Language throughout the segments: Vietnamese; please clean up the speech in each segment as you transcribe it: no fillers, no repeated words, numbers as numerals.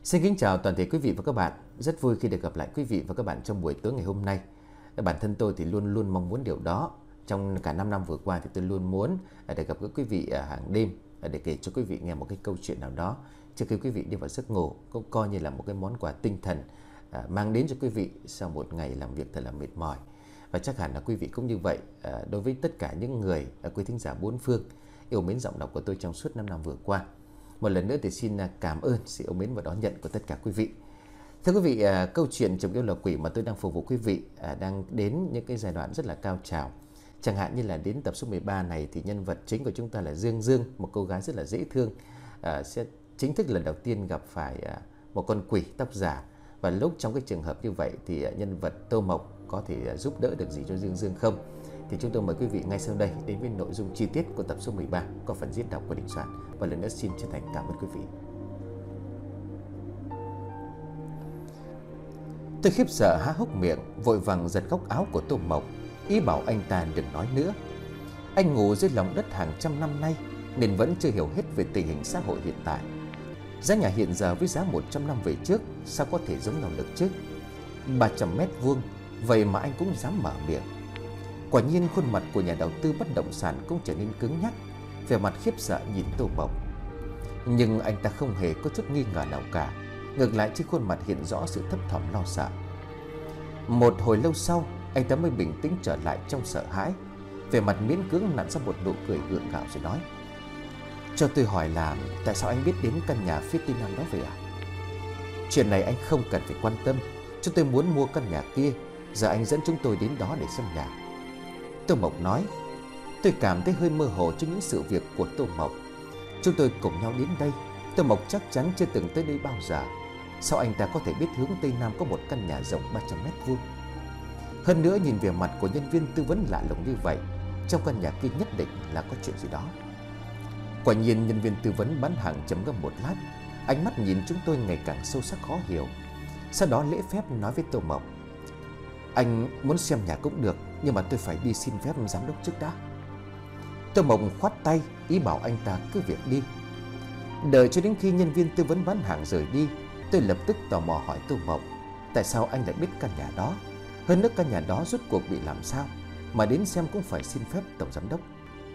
Xin kính chào toàn thể quý vị và các bạn. Rất vui khi được gặp lại quý vị và các bạn trong buổi tối ngày hôm nay. Bản thân tôi thì luôn luôn mong muốn điều đó. Trong cả 5 năm vừa qua thì tôi luôn muốn được gặp gỡ quý vị hàng đêm để kể cho quý vị nghe một cái câu chuyện nào đó trước khi quý vị đi vào giấc ngủ, cũng coi như là một cái món quà tinh thần mang đến cho quý vị sau một ngày làm việc thật là mệt mỏi. Và chắc hẳn là quý vị cũng như vậy. Đối với tất cả những người quý thính giả bốn phương yêu mến giọng đọc của tôi trong suốt 5 năm vừa qua, một lần nữa thì xin cảm ơn sự yêu mến và đón nhận của tất cả quý vị. Thưa quý vị, câu chuyện Chồng Yêu Là Quỷ mà tôi đang phục vụ quý vị đang đến những cái giai đoạn rất là cao trào. Chẳng hạn như là đến tập số 13 này thì nhân vật chính của chúng ta là Dương Dương, một cô gái rất là dễ thương, sẽ chính thức lần đầu tiên gặp phải một con quỷ tóc giả. Và lúc trong cái trường hợp như vậy thì nhân vật Tô Mộc có thể giúp đỡ được gì cho Dương Dương không? Thì chúng tôi mời quý vị ngay sau đây đến với nội dung chi tiết của tập số 13 qua phần diễn đọc của Đình Soạn. Và lần nữa xin chân thành cảm ơn quý vị. Tôi khiếp sợ há hốc miệng, vội vàng giật góc áo của Tô Mộc, ý bảo anh ta đừng nói nữa. Anh ngủ dưới lòng đất hàng trăm năm nay nên vẫn chưa hiểu hết về tình hình xã hội hiện tại. Giá nhà hiện giờ với giá 100 năm về trước sao có thể giống nhau được chứ? 300 mét vuông, vậy mà anh cũng dám mở miệng. Quả nhiên khuôn mặt của nhà đầu tư bất động sản cũng trở nên cứng nhắc, vẻ mặt khiếp sợ nhìn Tô Mộc. Nhưng anh ta không hề có chút nghi ngờ nào cả, ngược lại trên khuôn mặt hiện rõ sự thấp thỏm lo sợ. Một hồi lâu sau, anh ta mới bình tĩnh trở lại trong sợ hãi, vẻ mặt miễn cưỡng nặn ra một nụ cười gượng gạo rồi nói: "Cho tôi hỏi là tại sao anh biết đến căn nhà phía tây nam đó vậy ạ?" "Chuyện này anh không cần phải quan tâm, chúng tôi muốn mua căn nhà kia, giờ anh dẫn chúng tôi đến đó để xem nhà." Tô Mộc nói. Tôi cảm thấy hơi mơ hồ trước những sự việc của Tô Mộc. Chúng tôi cùng nhau đến đây, Tô Mộc chắc chắn chưa từng tới đây bao giờ. Sao anh ta có thể biết hướng tây nam có một căn nhà rộng 300 mét vuông? Hơn nữa nhìn vẻ mặt của nhân viên tư vấn lạ lùng như vậy, trong căn nhà kia nhất định là có chuyện gì đó. Quả nhiên nhân viên tư vấn bán hàng trầm ngâm một lát, ánh mắt nhìn chúng tôi ngày càng sâu sắc khó hiểu. Sau đó lễ phép nói với Tô Mộc: "Anh muốn xem nhà cũng được, nhưng mà tôi phải đi xin phép giám đốc trước đã." Tô Mộc khoát tay, ý bảo anh ta cứ việc đi. Đợi cho đến khi nhân viên tư vấn bán hàng rời đi, tôi lập tức tò mò hỏi Tô Mộc: "Tại sao anh lại biết căn nhà đó? Hơn nữa căn nhà đó rốt cuộc bị làm sao mà đến xem cũng phải xin phép tổng giám đốc?"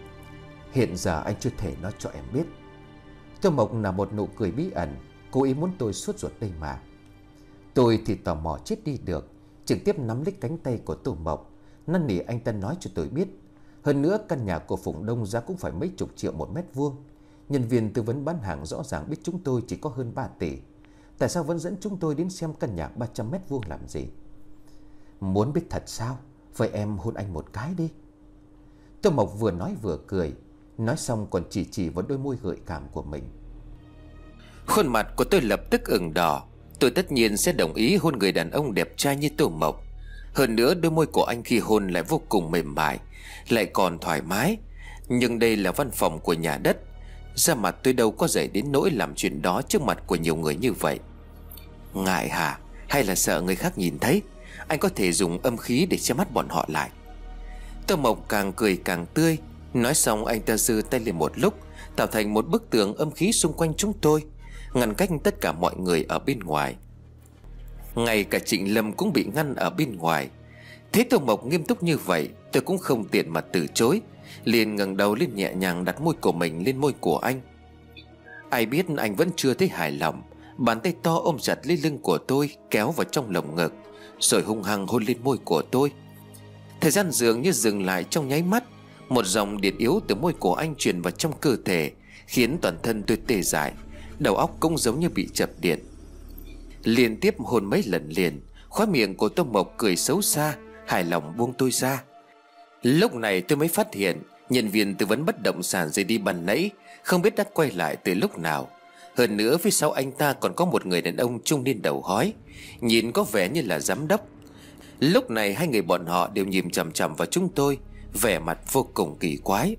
"Hiện giờ anh chưa thể nói cho em biết." Tô Mộc là một nụ cười bí ẩn, cố ý muốn tôi sốt ruột đây mà. Tôi thì tò mò chết đi được, trực tiếp nắm lấy cánh tay của Tô Mộc, năn nỉ anh ta nói cho tôi biết. Hơn nữa căn nhà của Phùng Đông giá cũng phải mấy chục triệu một mét vuông. Nhân viên tư vấn bán hàng rõ ràng biết chúng tôi chỉ có hơn 3 tỷ. Tại sao vẫn dẫn chúng tôi đến xem căn nhà 300 mét vuông làm gì? "Muốn biết thật sao? Vậy em hôn anh một cái đi." Tô Mộc vừa nói vừa cười, nói xong còn chỉ vào đôi môi gợi cảm của mình. Khuôn mặt của tôi lập tức ửng đỏ. Tôi tất nhiên sẽ đồng ý hôn người đàn ông đẹp trai như Tô Mộc. Hơn nữa đôi môi của anh khi hôn lại vô cùng mềm mại, lại còn thoải mái. Nhưng đây là văn phòng của nhà đất, da mặt tôi đâu có dày đến nỗi làm chuyện đó trước mặt của nhiều người như vậy. "Ngại hả? Hay là sợ người khác nhìn thấy? Anh có thể dùng âm khí để che mắt bọn họ lại." Tô Mộc càng cười càng tươi. Nói xong anh ta giơ tay lên một lúc, tạo thành một bức tường âm khí xung quanh chúng tôi, ngăn cách tất cả mọi người ở bên ngoài. Ngay cả Trịnh Lâm cũng bị ngăn ở bên ngoài. Thấy Tô Mộc nghiêm túc như vậy, tôi cũng không tiện mà từ chối, liền ngẩng đầu lên nhẹ nhàng đặt môi của mình lên môi của anh. Ai biết anh vẫn chưa thấy hài lòng, bàn tay to ôm chặt lấy lưng của tôi, kéo vào trong lồng ngực, rồi hung hăng hôn lên môi của tôi. Thời gian dường như dừng lại trong nháy mắt. Một dòng điện yếu từ môi của anh truyền vào trong cơ thể, khiến toàn thân tôi tê dại, đầu óc cũng giống như bị chập điện. Liên tiếp hôn mấy lần liền, khóe miệng của Tô Mộc cười xấu xa, hài lòng buông tôi ra. Lúc này tôi mới phát hiện nhân viên tư vấn bất động sản rời đi ban nãy không biết đã quay lại từ lúc nào. Hơn nữa phía sau anh ta còn có một người đàn ông trung niên đầu hói, nhìn có vẻ như là giám đốc. Lúc này hai người bọn họ đều nhìn chằm chằm vào chúng tôi, vẻ mặt vô cùng kỳ quái.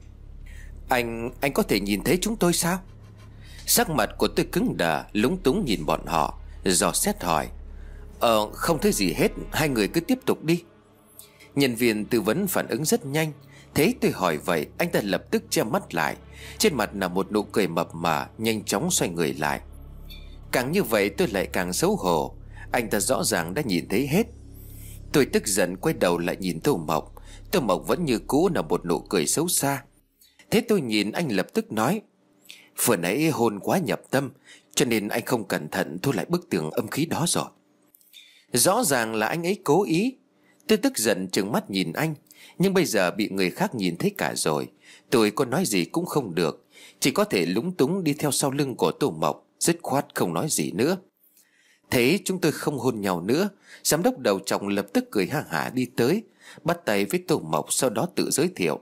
Anh có thể nhìn thấy chúng tôi sao?" Sắc mặt của tôi cứng đờ, lúng túng nhìn bọn họ, dò xét hỏi: Không thấy gì hết, hai người cứ tiếp tục đi." Nhân viên tư vấn phản ứng rất nhanh. Thấy tôi hỏi vậy, anh ta lập tức che mắt lại, trên mặt là một nụ cười mập mờ, nhanh chóng xoay người lại. Càng như vậy tôi lại càng xấu hổ. Anh ta rõ ràng đã nhìn thấy hết. Tôi tức giận quay đầu lại nhìn Tô Mộc. Tô Mộc vẫn như cũ là một nụ cười xấu xa. Thế tôi nhìn anh lập tức nói: vừa nãy hôn quá nhập tâm, cho nên anh không cẩn thận thu lại bức tường âm khí đó rồi. Rõ ràng là anh ấy cố ý. Tôi tức giận trừng mắt nhìn anh. Nhưng bây giờ bị người khác nhìn thấy cả rồi, tôi có nói gì cũng không được. Chỉ có thể lúng túng đi theo sau lưng của Tô Mộc, dứt khoát không nói gì nữa. Thế chúng tôi không hôn nhau nữa, giám đốc đầu trọc lập tức cười ha hả đi tới, bắt tay với Tô Mộc, sau đó tự giới thiệu: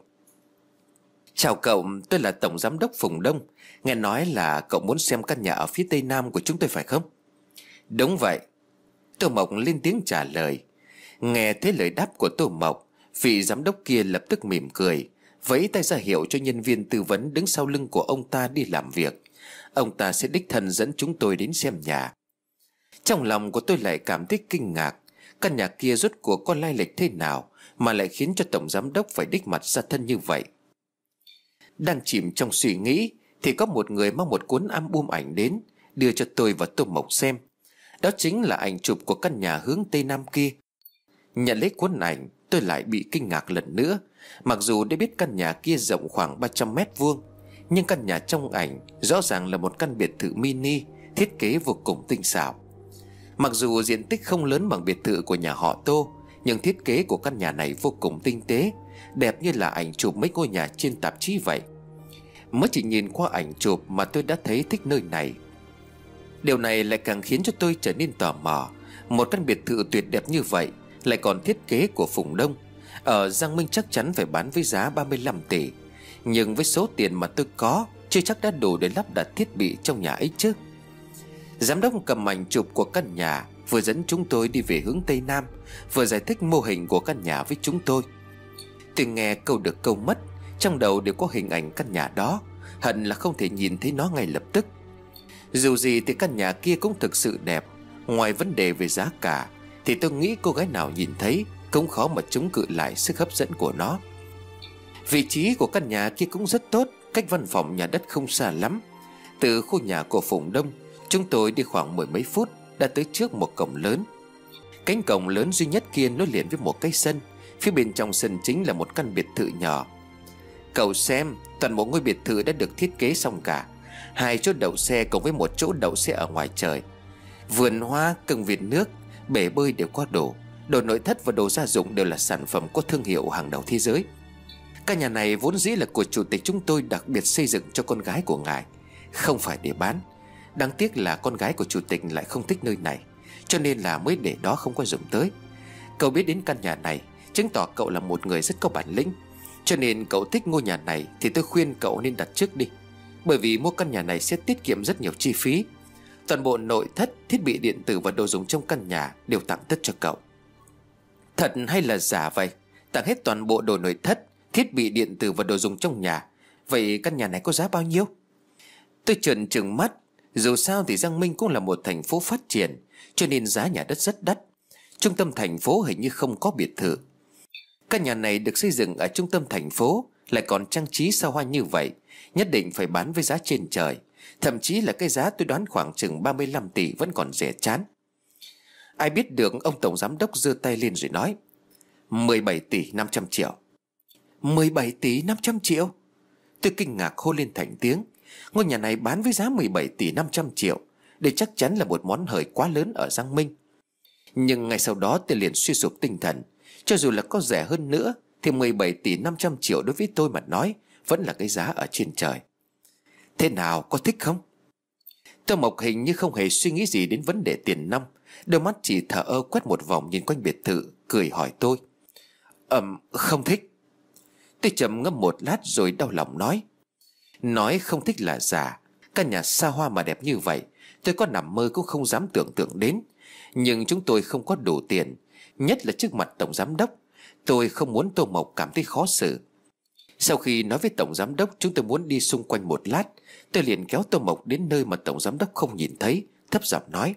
chào cậu, tôi là Tổng Giám đốc Phùng Đông. Nghe nói là cậu muốn xem căn nhà ở phía tây nam của chúng tôi phải không? Đúng vậy, Tô Mộc lên tiếng trả lời. Nghe thấy lời đáp của Tô Mộc, vị giám đốc kia lập tức mỉm cười, vẫy tay ra hiệu cho nhân viên tư vấn đứng sau lưng của ông ta đi làm việc. Ông ta sẽ đích thân dẫn chúng tôi đến xem nhà. Trong lòng của tôi lại cảm thấy kinh ngạc. Căn nhà kia rốt cuộc có lai lịch thế nào mà lại khiến cho Tổng Giám đốc phải đích mặt ra thân như vậy? Đang chìm trong suy nghĩ thì có một người mang một cuốn album ảnh đến, đưa cho tôi và Tô Mộc xem. Đó chính là ảnh chụp của căn nhà hướng tây nam kia. Nhận lấy cuốn ảnh, tôi lại bị kinh ngạc lần nữa. Mặc dù đã biết căn nhà kia rộng khoảng 300 mét vuông, nhưng căn nhà trong ảnh rõ ràng là một căn biệt thự mini, thiết kế vô cùng tinh xảo. Mặc dù diện tích không lớn bằng biệt thự của nhà họ Tô, nhưng thiết kế của căn nhà này vô cùng tinh tế, đẹp như là ảnh chụp mấy ngôi nhà trên tạp chí vậy. Mới chỉ nhìn qua ảnh chụp mà tôi đã thấy thích nơi này. Điều này lại càng khiến cho tôi trở nên tò mò. Một căn biệt thự tuyệt đẹp như vậy, lại còn thiết kế của Phùng Đông, ở Giang Minh chắc chắn phải bán với giá 35 tỷ. Nhưng với số tiền mà tôi có, chưa chắc đã đủ để lắp đặt thiết bị trong nhà ấy chứ. Giám đốc cầm ảnh chụp của căn nhà, vừa dẫn chúng tôi đi về hướng tây nam, vừa giải thích mô hình của căn nhà với chúng tôi. Tôi nghe câu được câu mất, trong đầu đều có hình ảnh căn nhà đó, hận là không thể nhìn thấy nó ngay lập tức. Dù gì thì căn nhà kia cũng thực sự đẹp. Ngoài vấn đề về giá cả thì tôi nghĩ cô gái nào nhìn thấy cũng khó mà chống cự lại sức hấp dẫn của nó. Vị trí của căn nhà kia cũng rất tốt, cách văn phòng nhà đất không xa lắm. Từ khu nhà của Phùng Đông, chúng tôi đi khoảng 10 mấy phút đã tới trước một cổng lớn. Cánh cổng lớn duy nhất kia nối liền với một cái sân. Phía bên trong sân chính là một căn biệt thự nhỏ. Cậu xem, toàn bộ ngôi biệt thự đã được thiết kế xong cả. 2 chỗ đậu xe cùng với một chỗ đậu xe ở ngoài trời. Vườn hoa, công viên nước, bể bơi đều có đủ. Đồ nội thất và đồ gia dụng đều là sản phẩm có thương hiệu hàng đầu thế giới. Căn nhà này vốn dĩ là của chủ tịch chúng tôi đặc biệt xây dựng cho con gái của ngài, không phải để bán. Đáng tiếc là con gái của chủ tịch lại không thích nơi này, cho nên là mới để đó không có dùng tới. Cậu biết đến căn nhà này chứng tỏ cậu là một người rất có bản lĩnh, cho nên cậu thích ngôi nhà này thì tôi khuyên cậu nên đặt trước đi. Bởi vì mua căn nhà này sẽ tiết kiệm rất nhiều chi phí. Toàn bộ nội thất, thiết bị điện tử và đồ dùng trong căn nhà đều tặng tất cho cậu. Thật hay là giả vậy? Tặng hết toàn bộ đồ nội thất, thiết bị điện tử và đồ dùng trong nhà. Vậy căn nhà này có giá bao nhiêu? Tôi trợn trừng mắt. Dù sao thì Giang Minh cũng là một thành phố phát triển, cho nên giá nhà đất rất đắt. Trung tâm thành phố hình như không có biệt thự. Căn nhà này được xây dựng ở trung tâm thành phố, lại còn trang trí xa hoa như vậy, nhất định phải bán với giá trên trời. Thậm chí là cái giá tôi đoán khoảng chừng 35 tỷ vẫn còn rẻ chán. Ai biết được, ông Tổng Giám đốc giơ tay lên rồi nói: 17 tỷ 500 triệu. 17 tỷ 500 triệu? Tôi kinh ngạc hô lên thành tiếng. Ngôi nhà này bán với giá 17 tỷ 500 triệu. Đây chắc chắn là một món hời quá lớn ở Giang Minh. Nhưng ngay sau đó tôi liền suy sụp tinh thần. Cho dù là có rẻ hơn nữa thì 17 tỷ 500 triệu đối với tôi mà nói vẫn là cái giá ở trên trời. Thế nào, có thích không? Tô Mộc hình như không hề suy nghĩ gì đến vấn đề tiền nong, đôi mắt chỉ thờ ơ quét một vòng nhìn quanh biệt thự, cười hỏi tôi: Không thích. Tôi trầm ngâm một lát rồi đau lòng nói không thích là giả. Căn nhà xa hoa mà đẹp như vậy, tôi có nằm mơ cũng không dám tưởng tượng đến. Nhưng chúng tôi không có đủ tiền, nhất là trước mặt Tổng Giám đốc. Tôi không muốn Tô Mộc cảm thấy khó xử. Sau khi nói với Tổng Giám đốc chúng tôi muốn đi xung quanh một lát, tôi liền kéo Tô Mộc đến nơi mà Tổng Giám đốc không nhìn thấy, thấp giọng nói: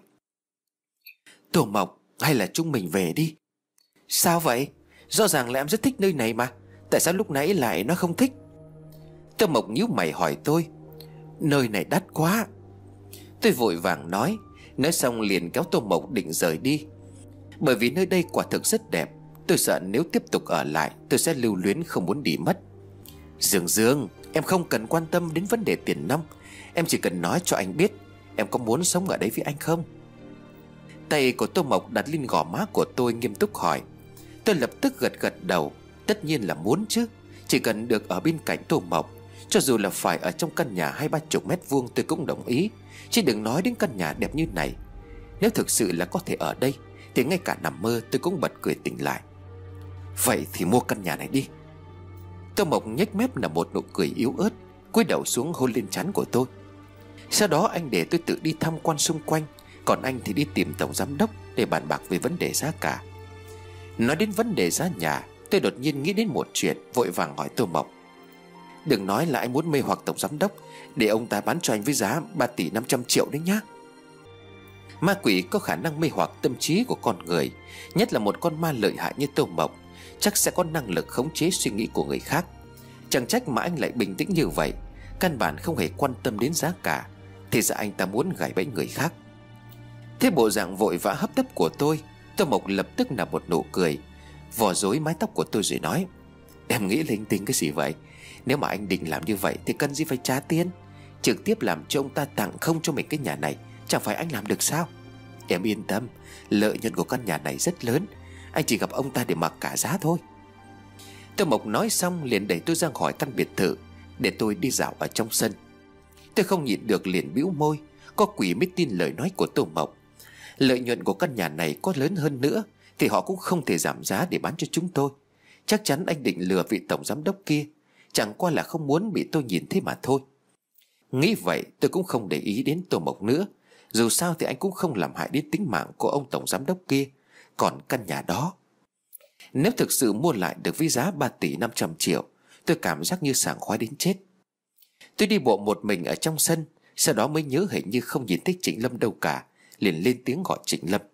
Tô Mộc, hay là chúng mình về đi. Sao vậy? Rõ ràng là em rất thích nơi này mà, tại sao lúc nãy lại nó không thích? Tô Mộc nhíu mày hỏi tôi: Nơi này đắt quá. Tôi vội vàng nói xong liền kéo Tô Mộc định rời đi. Bởi vì nơi đây quả thực rất đẹp. Tôi sợ nếu tiếp tục ở lại tôi sẽ lưu luyến không muốn đi mất. Dương, em không cần quan tâm đến vấn đề tiền nong. Em chỉ cần nói cho anh biết em có muốn sống ở đấy với anh không. Tay của Tô Mộc đặt lên gò má của tôi nghiêm túc hỏi. Tôi lập tức gật đầu. Tất nhiên là muốn chứ. Chỉ cần được ở bên cạnh Tô Mộc, cho dù là phải ở trong căn nhà 20-30 mét vuông tôi cũng đồng ý. Chứ đừng nói đến căn nhà đẹp như này. Nếu thực sự là có thể ở đây thì ngay cả nằm mơ tôi cũng bật cười tỉnh lại. Vậy thì mua căn nhà này đi. Tô Mộc nhếch mép là một nụ cười yếu ớt, cúi đầu xuống hôn lên trán của tôi. Sau đó anh để tôi tự đi tham quan xung quanh, còn anh thì đi tìm tổng giám đốc để bàn bạc về vấn đề giá cả. Nói đến vấn đề giá nhà, tôi đột nhiên nghĩ đến một chuyện, vội vàng hỏi Tô Mộc. Đừng nói là anh muốn mê hoặc tổng giám đốc để ông ta bán cho anh với giá 3 tỷ 500 triệu đấy nhá. Ma quỷ có khả năng mê hoặc tâm trí của con người, nhất là một con ma lợi hại như Tô Mộc, chắc sẽ có năng lực khống chế suy nghĩ của người khác. Chẳng trách mà anh lại bình tĩnh như vậy, căn bản không hề quan tâm đến giá cả. Thì ra anh ta muốn gài bẫy người khác. Thế bộ dạng vội vã hấp tấp của tôi, Tô Mộc lập tức là một nụ cười, vò rối mái tóc của tôi rồi nói. Em nghĩ linh tinh cái gì vậy? Nếu mà anh định làm như vậy thì cần gì phải trả tiền? Trực tiếp làm cho ông ta tặng không cho mình cái nhà này, chẳng phải anh làm được sao? Em yên tâm, lợi nhuận của căn nhà này rất lớn. Anh chỉ gặp ông ta để mặc cả giá thôi. Tô Mộc nói xong liền đẩy tôi ra khỏi căn biệt thự, để tôi đi dạo ở trong sân. Tôi không nhịn được liền bĩu môi. Có quỷ mới tin lời nói của Tô Mộc. Lợi nhuận của căn nhà này có lớn hơn nữa thì họ cũng không thể giảm giá để bán cho chúng tôi. Chắc chắn anh định lừa vị tổng giám đốc kia, chẳng qua là không muốn bị tôi nhìn thấy mà thôi. Nghĩ vậy tôi cũng không để ý đến Tô Mộc nữa. Dù sao thì anh cũng không làm hại đến tính mạng của ông tổng giám đốc kia. Còn căn nhà đó, nếu thực sự mua lại được với giá 3 tỷ 500 triệu, tôi cảm giác như sảng khoái đến chết. Tôi đi bộ một mình ở trong sân, sau đó mới nhớ hình như không nhìn thấy Trịnh Lâm đâu cả, liền lên tiếng gọi Trịnh Lâm.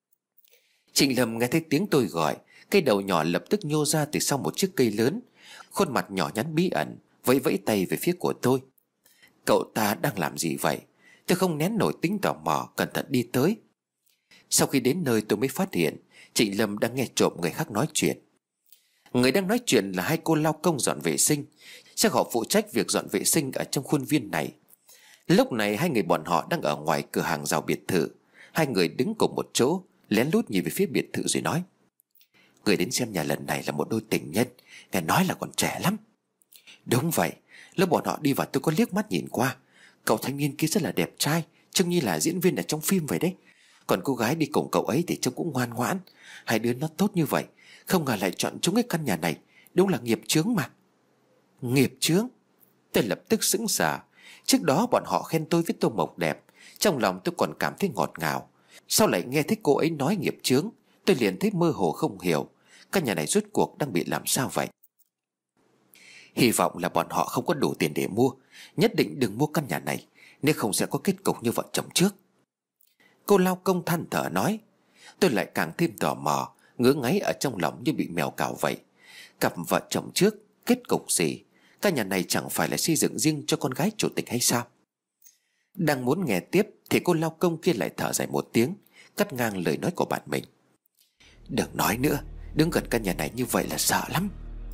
Trịnh Lâm nghe thấy tiếng tôi gọi, cây đầu nhỏ lập tức nhô ra từ sau một chiếc cây lớn, khuôn mặt nhỏ nhắn bí ẩn, vẫy vẫy tay về phía của tôi. Cậu ta đang làm gì vậy? Tôi không nén nổi tính tò mò, cẩn thận đi tới. Sau khi đến nơi tôi mới phát hiện Trịnh Lâm đang nghe trộm người khác nói chuyện. Người đang nói chuyện là hai cô lao công dọn vệ sinh. Chắc họ phụ trách việc dọn vệ sinh ở trong khuôn viên này. Lúc này hai người bọn họ đang ở ngoài cửa hàng rào biệt thự. Hai người đứng cùng một chỗ, lén lút nhìn về phía biệt thự rồi nói. Người đến xem nhà lần này là một đôi tình nhân, nghe nói là còn trẻ lắm. Đúng vậy, lúc bọn họ đi vào tôi có liếc mắt nhìn qua. Cậu thanh niên kia rất là đẹp trai, trông như là diễn viên ở trong phim vậy đấy. Còn cô gái đi cùng cậu ấy thì trông cũng ngoan ngoãn. Hai đứa nó tốt như vậy, không ngờ lại chọn chúng cái căn nhà này. Đúng là nghiệp chướng mà. Nghiệp chướng? Tôi lập tức sững sờ. Trước đó bọn họ khen tôi với Tô Mộc đẹp, trong lòng tôi còn cảm thấy ngọt ngào. Sau lại nghe thấy cô ấy nói nghiệp chướng, tôi liền thấy mơ hồ không hiểu. Căn nhà này rốt cuộc đang bị làm sao vậy? Hy vọng là bọn họ không có đủ tiền để mua. Nhất định đừng mua căn nhà này, nếu không sẽ có kết cục như vợ chồng trước. Cô lao công than thở nói. Tôi lại càng thêm tò mò, ngứa ngáy ở trong lòng như bị mèo cào vậy. Cặp vợ chồng trước, kết cục gì? Căn nhà này chẳng phải là xây dựng riêng cho con gái chủ tịch hay sao? Đang muốn nghe tiếp thì cô lao công kia lại thở dài một tiếng, cắt ngang lời nói của bạn mình. Đừng nói nữa, đứng gần căn nhà này như vậy là sợ lắm.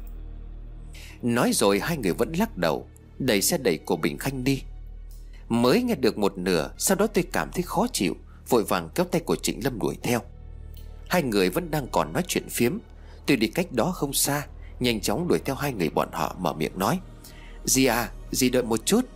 Nói rồi hai người vẫn lắc đầu, đẩy xe đẩy của Bình Khanh đi. Mới nghe được một nửa, sau đó tôi cảm thấy khó chịu, vội vàng kéo tay của Trịnh Lâm đuổi theo. Hai người vẫn đang còn nói chuyện phiếm. Tôi đi cách đó không xa, nhanh chóng đuổi theo hai người bọn họ, mở miệng nói. Dì à, dì đợi một chút.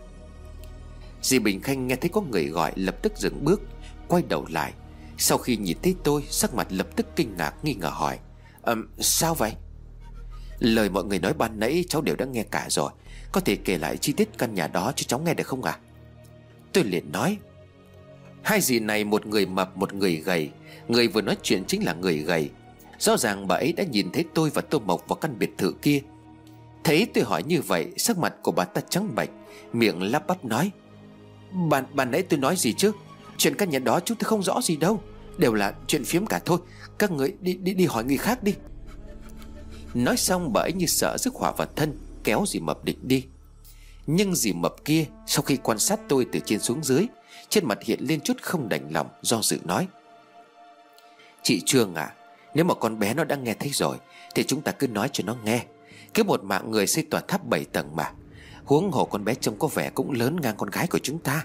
Dì Bình Khanh nghe thấy có người gọi, lập tức dừng bước, quay đầu lại. Sau khi nhìn thấy tôi, sắc mặt lập tức kinh ngạc nghi ngờ hỏi. Sao vậy? Lời mọi người nói ban nãy cháu đều đã nghe cả rồi. Có thể kể lại chi tiết căn nhà đó cho cháu nghe được không ạ? Tôi liền nói. Hai dì này, một người mập một người gầy. Người vừa nói chuyện chính là người gầy. Rõ ràng bà ấy đã nhìn thấy tôi và Tô Mộc vào căn biệt thự kia. Thấy tôi hỏi như vậy, sắc mặt của bà ta trắng bệch, miệng lắp bắp nói. Bạn nãy tôi nói gì chứ? Chuyện căn nhà đó chúng tôi không rõ gì đâu, đều là chuyện phiếm cả thôi. Các người đi hỏi người khác đi. Nói xong bà ấy như sợ rước họa vào thân, kéo dì mập định đi. Nhưng dì mập kia sau khi quan sát tôi từ trên xuống dưới, trên mặt hiện lên chút không đành lòng, do dự nói: "Chị Trương à, nếu mà con bé nó đã nghe thấy rồi thì chúng ta cứ nói cho nó nghe. Cứ một mạng người xây tòa tháp 7 tầng mà. Huống hồ con bé trông có vẻ cũng lớn ngang con gái của chúng ta."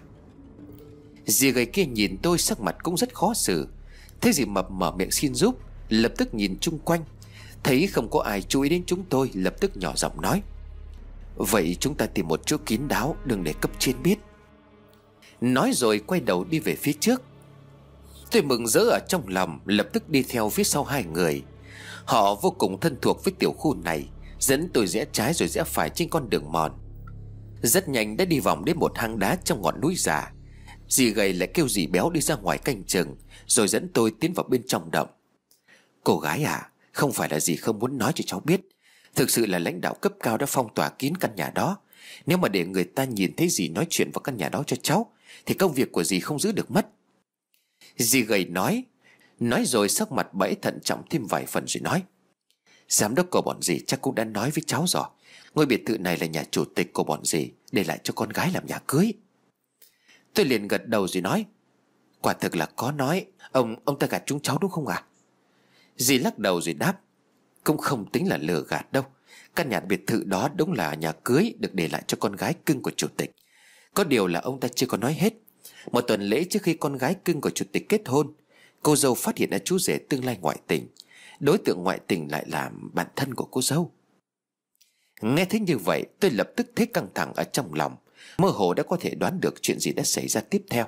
Dì gầy kia nhìn tôi sắc mặt cũng rất khó xử. Thế dì mập mở miệng xin giúp, lập tức nhìn chung quanh, thấy không có ai chú ý đến chúng tôi, lập tức nhỏ giọng nói: "Vậy chúng ta tìm một chỗ kín đáo, đừng để cấp trên biết." Nói rồi quay đầu đi về phía trước. Tôi mừng rỡ ở trong lòng, lập tức đi theo phía sau hai người. Họ vô cùng thân thuộc với tiểu khu này, dẫn tôi rẽ trái rồi rẽ phải trên con đường mòn. Rất nhanh đã đi vòng đến một hang đá trong ngọn núi già. Dì gầy lại kêu dì béo đi ra ngoài canh chừng, rồi dẫn tôi tiến vào bên trong động. "Cô gái à, không phải là dì không muốn nói cho cháu biết. Thực sự là lãnh đạo cấp cao đã phong tỏa kín căn nhà đó. Nếu mà để người ta nhìn thấy dì nói chuyện vào căn nhà đó cho cháu thì công việc của dì không giữ được mất." Dì gầy nói rồi sắc mặt bẫy thận trọng thêm vài phần rồi nói: "Giám đốc của bọn dì chắc cũng đã nói với cháu rồi. Ngôi biệt thự này là nhà chủ tịch của bọn dì để lại cho con gái làm nhà cưới." Tôi liền gật đầu rồi nói: "Quả thực là có nói. Ông ta gạt chúng cháu đúng không ạ?" Dì lắc đầu rồi đáp: "Cũng không tính là lừa gạt đâu. Căn nhà biệt thự đó đúng là nhà cưới được để lại cho con gái cưng của chủ tịch. Có điều là ông ta chưa có nói hết. Một tuần lễ trước khi con gái cưng của chủ tịch kết hôn, cô dâu phát hiện ra chú rể tương lai ngoại tình. Đối tượng ngoại tình lại là bạn thân của cô dâu." Nghe thấy như vậy, tôi lập tức thấy căng thẳng ở trong lòng, mơ hồ đã có thể đoán được chuyện gì đã xảy ra tiếp theo.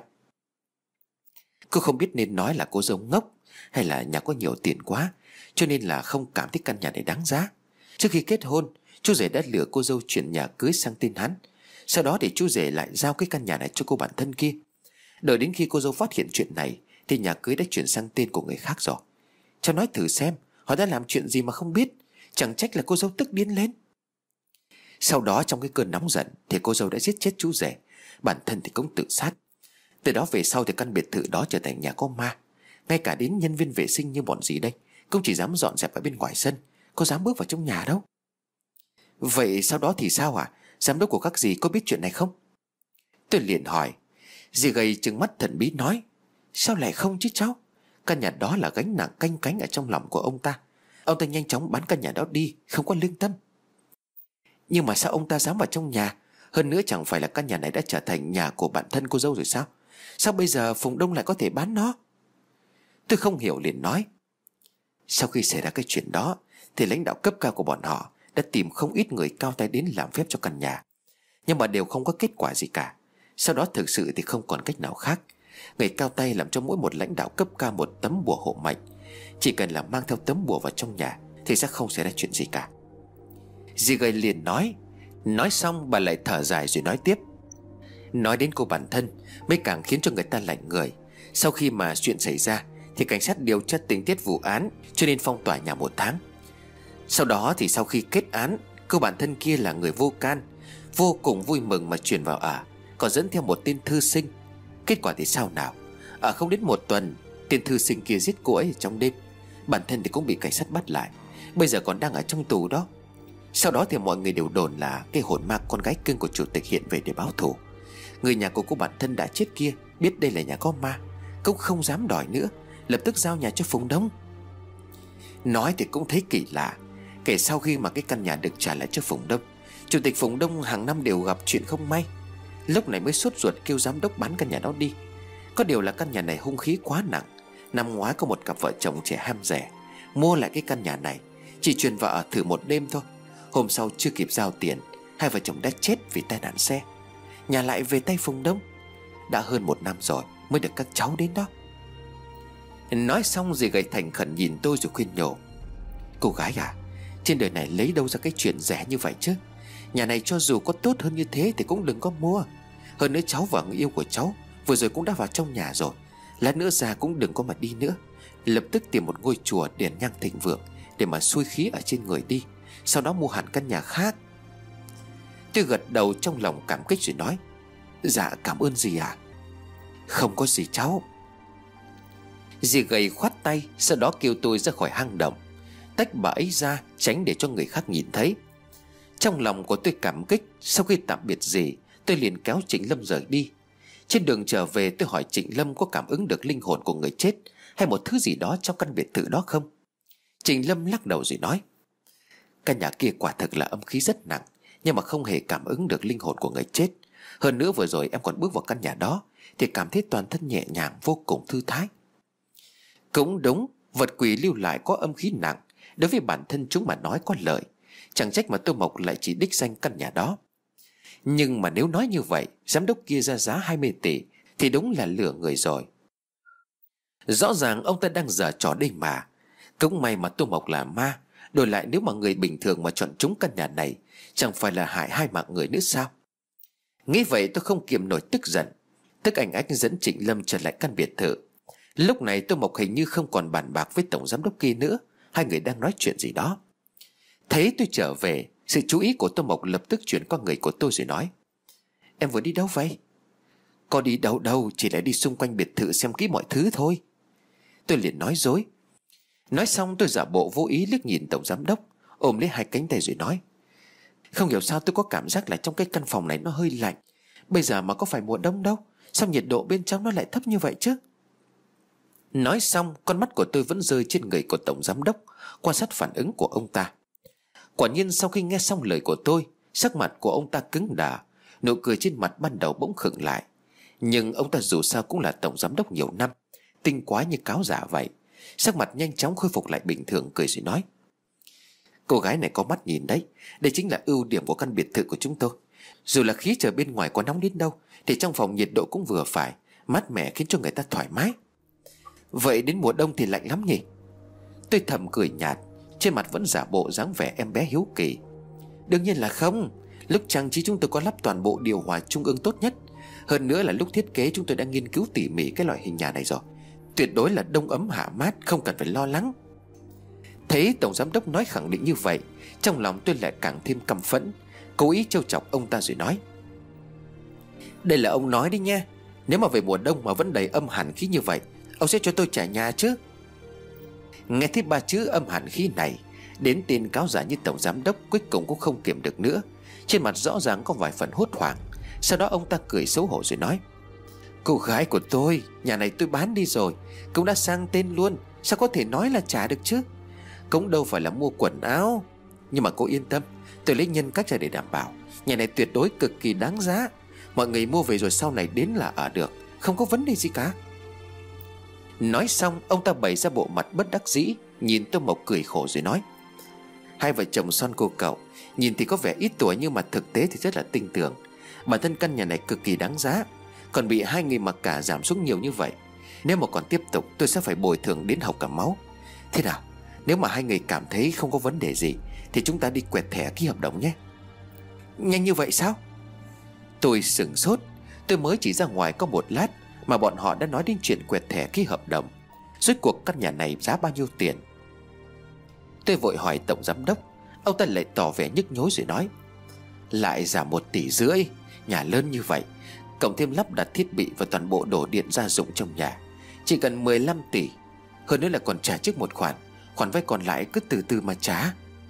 Cô không biết nên nói là cô dâu ngốc, hay là nhà có nhiều tiền quá cho nên là không cảm thấy căn nhà này đáng giá. Trước khi kết hôn, chú rể đã lừa cô dâu chuyển nhà cưới sang tên hắn. Sau đó thì chú rể lại giao cái căn nhà này cho cô bạn thân kia. Đợi đến khi cô dâu phát hiện chuyện này thì nhà cưới đã chuyển sang tên của người khác rồi. Cháu nói thử xem, họ đã làm chuyện gì mà không biết. Chẳng trách là cô dâu tức điên lên. Sau đó trong cái cơn nóng giận thì cô dâu đã giết chết chú rể, bản thân thì cũng tự sát. Từ đó về sau thì căn biệt thự đó trở thành nhà có ma. Ngay cả đến nhân viên vệ sinh như bọn dì đây cũng chỉ dám dọn dẹp ở bên ngoài sân, có dám bước vào trong nhà đâu." "Vậy sau đó thì sao ạ? Giám đốc của các dì có biết chuyện này không?" Tôi liền hỏi. Dì gầy trừng mắt thần bí nói: "Sao lại không chứ cháu? Căn nhà đó là gánh nặng canh cánh ở trong lòng của ông ta. Ông ta nhanh chóng bán căn nhà đó đi, không có lương tâm." "Nhưng mà sao ông ta dám vào trong nhà? Hơn nữa chẳng phải là căn nhà này đã trở thành nhà của bạn thân cô dâu rồi sao? Sao bây giờ Phùng Đông lại có thể bán nó?" Tôi không hiểu liền nói: "Sau khi xảy ra cái chuyện đó thì lãnh đạo cấp cao của bọn họ đã tìm không ít người cao tay đến làm phép cho căn nhà, nhưng mà đều không có kết quả gì cả. Sau đó thực sự thì không còn cách nào khác. Người cao tay làm cho mỗi một lãnh đạo cấp cao một tấm bùa hộ mệnh. Chỉ cần là mang theo tấm bùa vào trong nhà thì sẽ không xảy ra chuyện gì cả." Dì gầy liền nói xong bà lại thở dài rồi nói tiếp: "Nói đến cô bản thân mới càng khiến cho người ta lạnh người. Sau khi mà chuyện xảy ra thì cảnh sát điều tra tình tiết vụ án cho nên phong tỏa nhà 1 tháng. Sau đó thì sau khi kết án, cô bản thân kia là người vô can, vô cùng vui mừng mà chuyển vào ở, còn dẫn theo một tên thư sinh. Kết quả thì sao nào? Ở không đến 1 tuần, tên thư sinh kia giết cô ấy ở trong đêm. Bản thân thì cũng bị cảnh sát bắt lại, bây giờ còn đang ở trong tù đó. Sau đó thì mọi người đều đồn là cái hồn ma con gái cưng của chủ tịch hiện về để báo thù. Người nhà của cô bản thân đã chết kia biết đây là nhà có ma, cũng không dám đòi nữa, lập tức giao nhà cho Phùng Đông." Nói thì cũng thấy kỳ lạ. Kể sau khi mà cái căn nhà được trả lại cho Phùng Đông, chủ tịch Phùng Đông hàng năm đều gặp chuyện không may, lúc này mới sốt ruột kêu giám đốc bán căn nhà đó đi. Có điều là căn nhà này hung khí quá nặng. Năm ngoái có một cặp vợ chồng trẻ ham rẻ mua lại cái căn nhà này, chỉ chuyển vào ở thử 1 đêm thôi. Hôm sau chưa kịp giao tiền, hai vợ chồng đã chết vì tai nạn xe. Nhà lại về tay Phùng Đông. Đã hơn 1 năm rồi mới được các cháu đến đó." Nói xong dì gầy thành khẩn nhìn tôi rồi khuyên nhủ: "Cô gái à, trên đời này lấy đâu ra cái chuyện rẻ như vậy chứ? Nhà này cho dù có tốt hơn như thế thì cũng đừng có mua. Hơn nữa cháu và người yêu của cháu vừa rồi cũng đã vào trong nhà rồi. Lát nữa ra cũng đừng có mà đi nữa. Lập tức tìm một ngôi chùa đèn nhang thịnh vượng để mà xuôi khí ở trên người đi, sau đó mua hẳn căn nhà khác." Tôi gật đầu trong lòng cảm kích rồi nói: "Dạ cảm ơn dì ạ." "Không có gì cháu." Dì gầy khoát tay, sau đó kêu tôi ra khỏi hang động, tách bà ấy ra tránh để cho người khác nhìn thấy. Trong lòng của tôi cảm kích. Sau khi tạm biệt dì, tôi liền kéo Trịnh Lâm rời đi. Trên đường trở về tôi hỏi Trịnh Lâm có cảm ứng được linh hồn của người chết hay một thứ gì đó trong căn biệt thự đó không. Trịnh Lâm lắc đầu rồi nói: căn nhà kia quả thực là âm khí rất nặng, nhưng mà không hề cảm ứng được linh hồn của người chết. Hơn nữa vừa rồi em còn bước vào căn nhà đó thì cảm thấy toàn thân nhẹ nhàng, vô cùng thư thái. Cũng đúng, vật quỷ lưu lại có âm khí nặng, đối với bản thân chúng mà nói có lợi. Chẳng trách mà Tô Mộc lại chỉ đích danh căn nhà đó. Nhưng mà nếu nói như vậy, giám đốc kia ra giá 20 tỷ thì đúng là lừa người rồi. Rõ ràng ông ta đang giở trò đây mà. Cũng may mà Tô Mộc là ma, đổi lại nếu mà người bình thường mà chọn trúng căn nhà này, chẳng phải là hại 2 mạng người nữa sao? Nghĩ vậy tôi không kiềm nổi tức giận. Tức anh ách dẫn Trịnh Lâm trở lại căn biệt thự. Lúc này Tô Mộc hình như không còn bàn bạc với tổng giám đốc kia nữa. Hai người đang nói chuyện gì đó. Thấy tôi trở về, sự chú ý của Tô Mộc lập tức chuyển qua người của tôi rồi nói: em vừa đi đâu vậy? Có đi đâu đâu, chỉ là đi xung quanh biệt thự xem kỹ mọi thứ thôi. Tôi liền nói dối. Nói xong tôi giả bộ vô ý liếc nhìn tổng giám đốc, ôm lấy 2 cánh tay rồi nói: không hiểu sao tôi có cảm giác là trong cái căn phòng này nó hơi lạnh. Bây giờ mà có phải mùa đông đâu, sao nhiệt độ bên trong nó lại thấp như vậy chứ? Nói xong con mắt của tôi vẫn rơi trên người của tổng giám đốc, quan sát phản ứng của ông ta. Quả nhiên sau khi nghe xong lời của tôi, sắc mặt của ông ta cứng đờ, nụ cười trên mặt ban đầu bỗng khựng lại. Nhưng ông ta dù sao cũng là tổng giám đốc nhiều năm, tinh quái như cáo giả vậy. Sắc mặt nhanh chóng khôi phục lại bình thường, cười rồi nói: cô gái này có mắt nhìn đấy. Đây chính là ưu điểm của căn biệt thự của chúng tôi. Dù là khí trời bên ngoài có nóng đến đâu thì trong phòng nhiệt độ cũng vừa phải, mát mẻ khiến cho người ta thoải mái. Vậy đến mùa đông thì lạnh lắm nhỉ? Tôi thầm cười nhạt, trên mặt vẫn giả bộ dáng vẻ em bé hiếu kỳ. Đương nhiên là không. Lúc trang trí chúng tôi có lắp toàn bộ điều hòa trung ương tốt nhất. Hơn nữa là lúc thiết kế chúng tôi đã nghiên cứu tỉ mỉ cái loại hình nhà này rồi. Tuyệt đối là đông ấm hạ mát, không cần phải lo lắng. Thấy tổng giám đốc nói khẳng định như vậy, trong lòng tôi lại càng thêm căm phẫn, cố ý trêu chọc ông ta rồi nói: đây là ông nói đi nha. Nếu mà về mùa đông mà vẫn đầy âm hàn khí như vậy, ông sẽ cho tôi trả nhà chứ? Nghe thấy 3 chữ âm hàn khí này, đến tên cáo giả như tổng giám đốc cuối cùng cũng không kiềm được nữa. Trên mặt rõ ràng có vài phần hốt hoảng. Sau đó ông ta cười xấu hổ rồi nói: cô gái của tôi, nhà này tôi bán đi rồi, cũng đã sang tên luôn, sao có thể nói là trả được chứ? Cũng đâu phải là mua quần áo. Nhưng mà cô yên tâm, tôi lấy nhân cách ra để đảm bảo nhà này tuyệt đối cực kỳ đáng giá. Mọi người mua về rồi sau này đến là ở được, không có vấn đề gì cả. Nói xong ông ta bày ra bộ mặt bất đắc dĩ, nhìn Tô Mộc cười khổ rồi nói: hai vợ chồng son cô cậu, nhìn thì có vẻ ít tuổi nhưng mà thực tế thì rất là tinh tường. Bản thân căn nhà này cực kỳ đáng giá, còn bị 2 người mặc cả giảm xuống nhiều như vậy. Nếu mà còn tiếp tục tôi sẽ phải bồi thường đến hộc cả máu. Thế nào, nếu mà 2 người cảm thấy không có vấn đề gì thì chúng ta đi quẹt thẻ ký hợp đồng nhé. Nhanh như vậy sao? Tôi sửng sốt. Tôi mới chỉ ra ngoài có 1 lát mà bọn họ đã nói đến chuyện quẹt thẻ ký hợp đồng. Rốt cuộc căn nhà này giá bao nhiêu tiền? Tôi vội hỏi tổng giám đốc. Ông ta lại tỏ vẻ nhức nhối rồi nói: lại giảm 1,5 tỷ. Nhà lớn như vậy, cộng thêm lắp đặt thiết bị và toàn bộ đồ điện gia dụng trong nhà, chỉ cần 15 tỷ. Hơn nữa là còn trả trước một khoản, khoản vay còn lại cứ từ từ mà trả.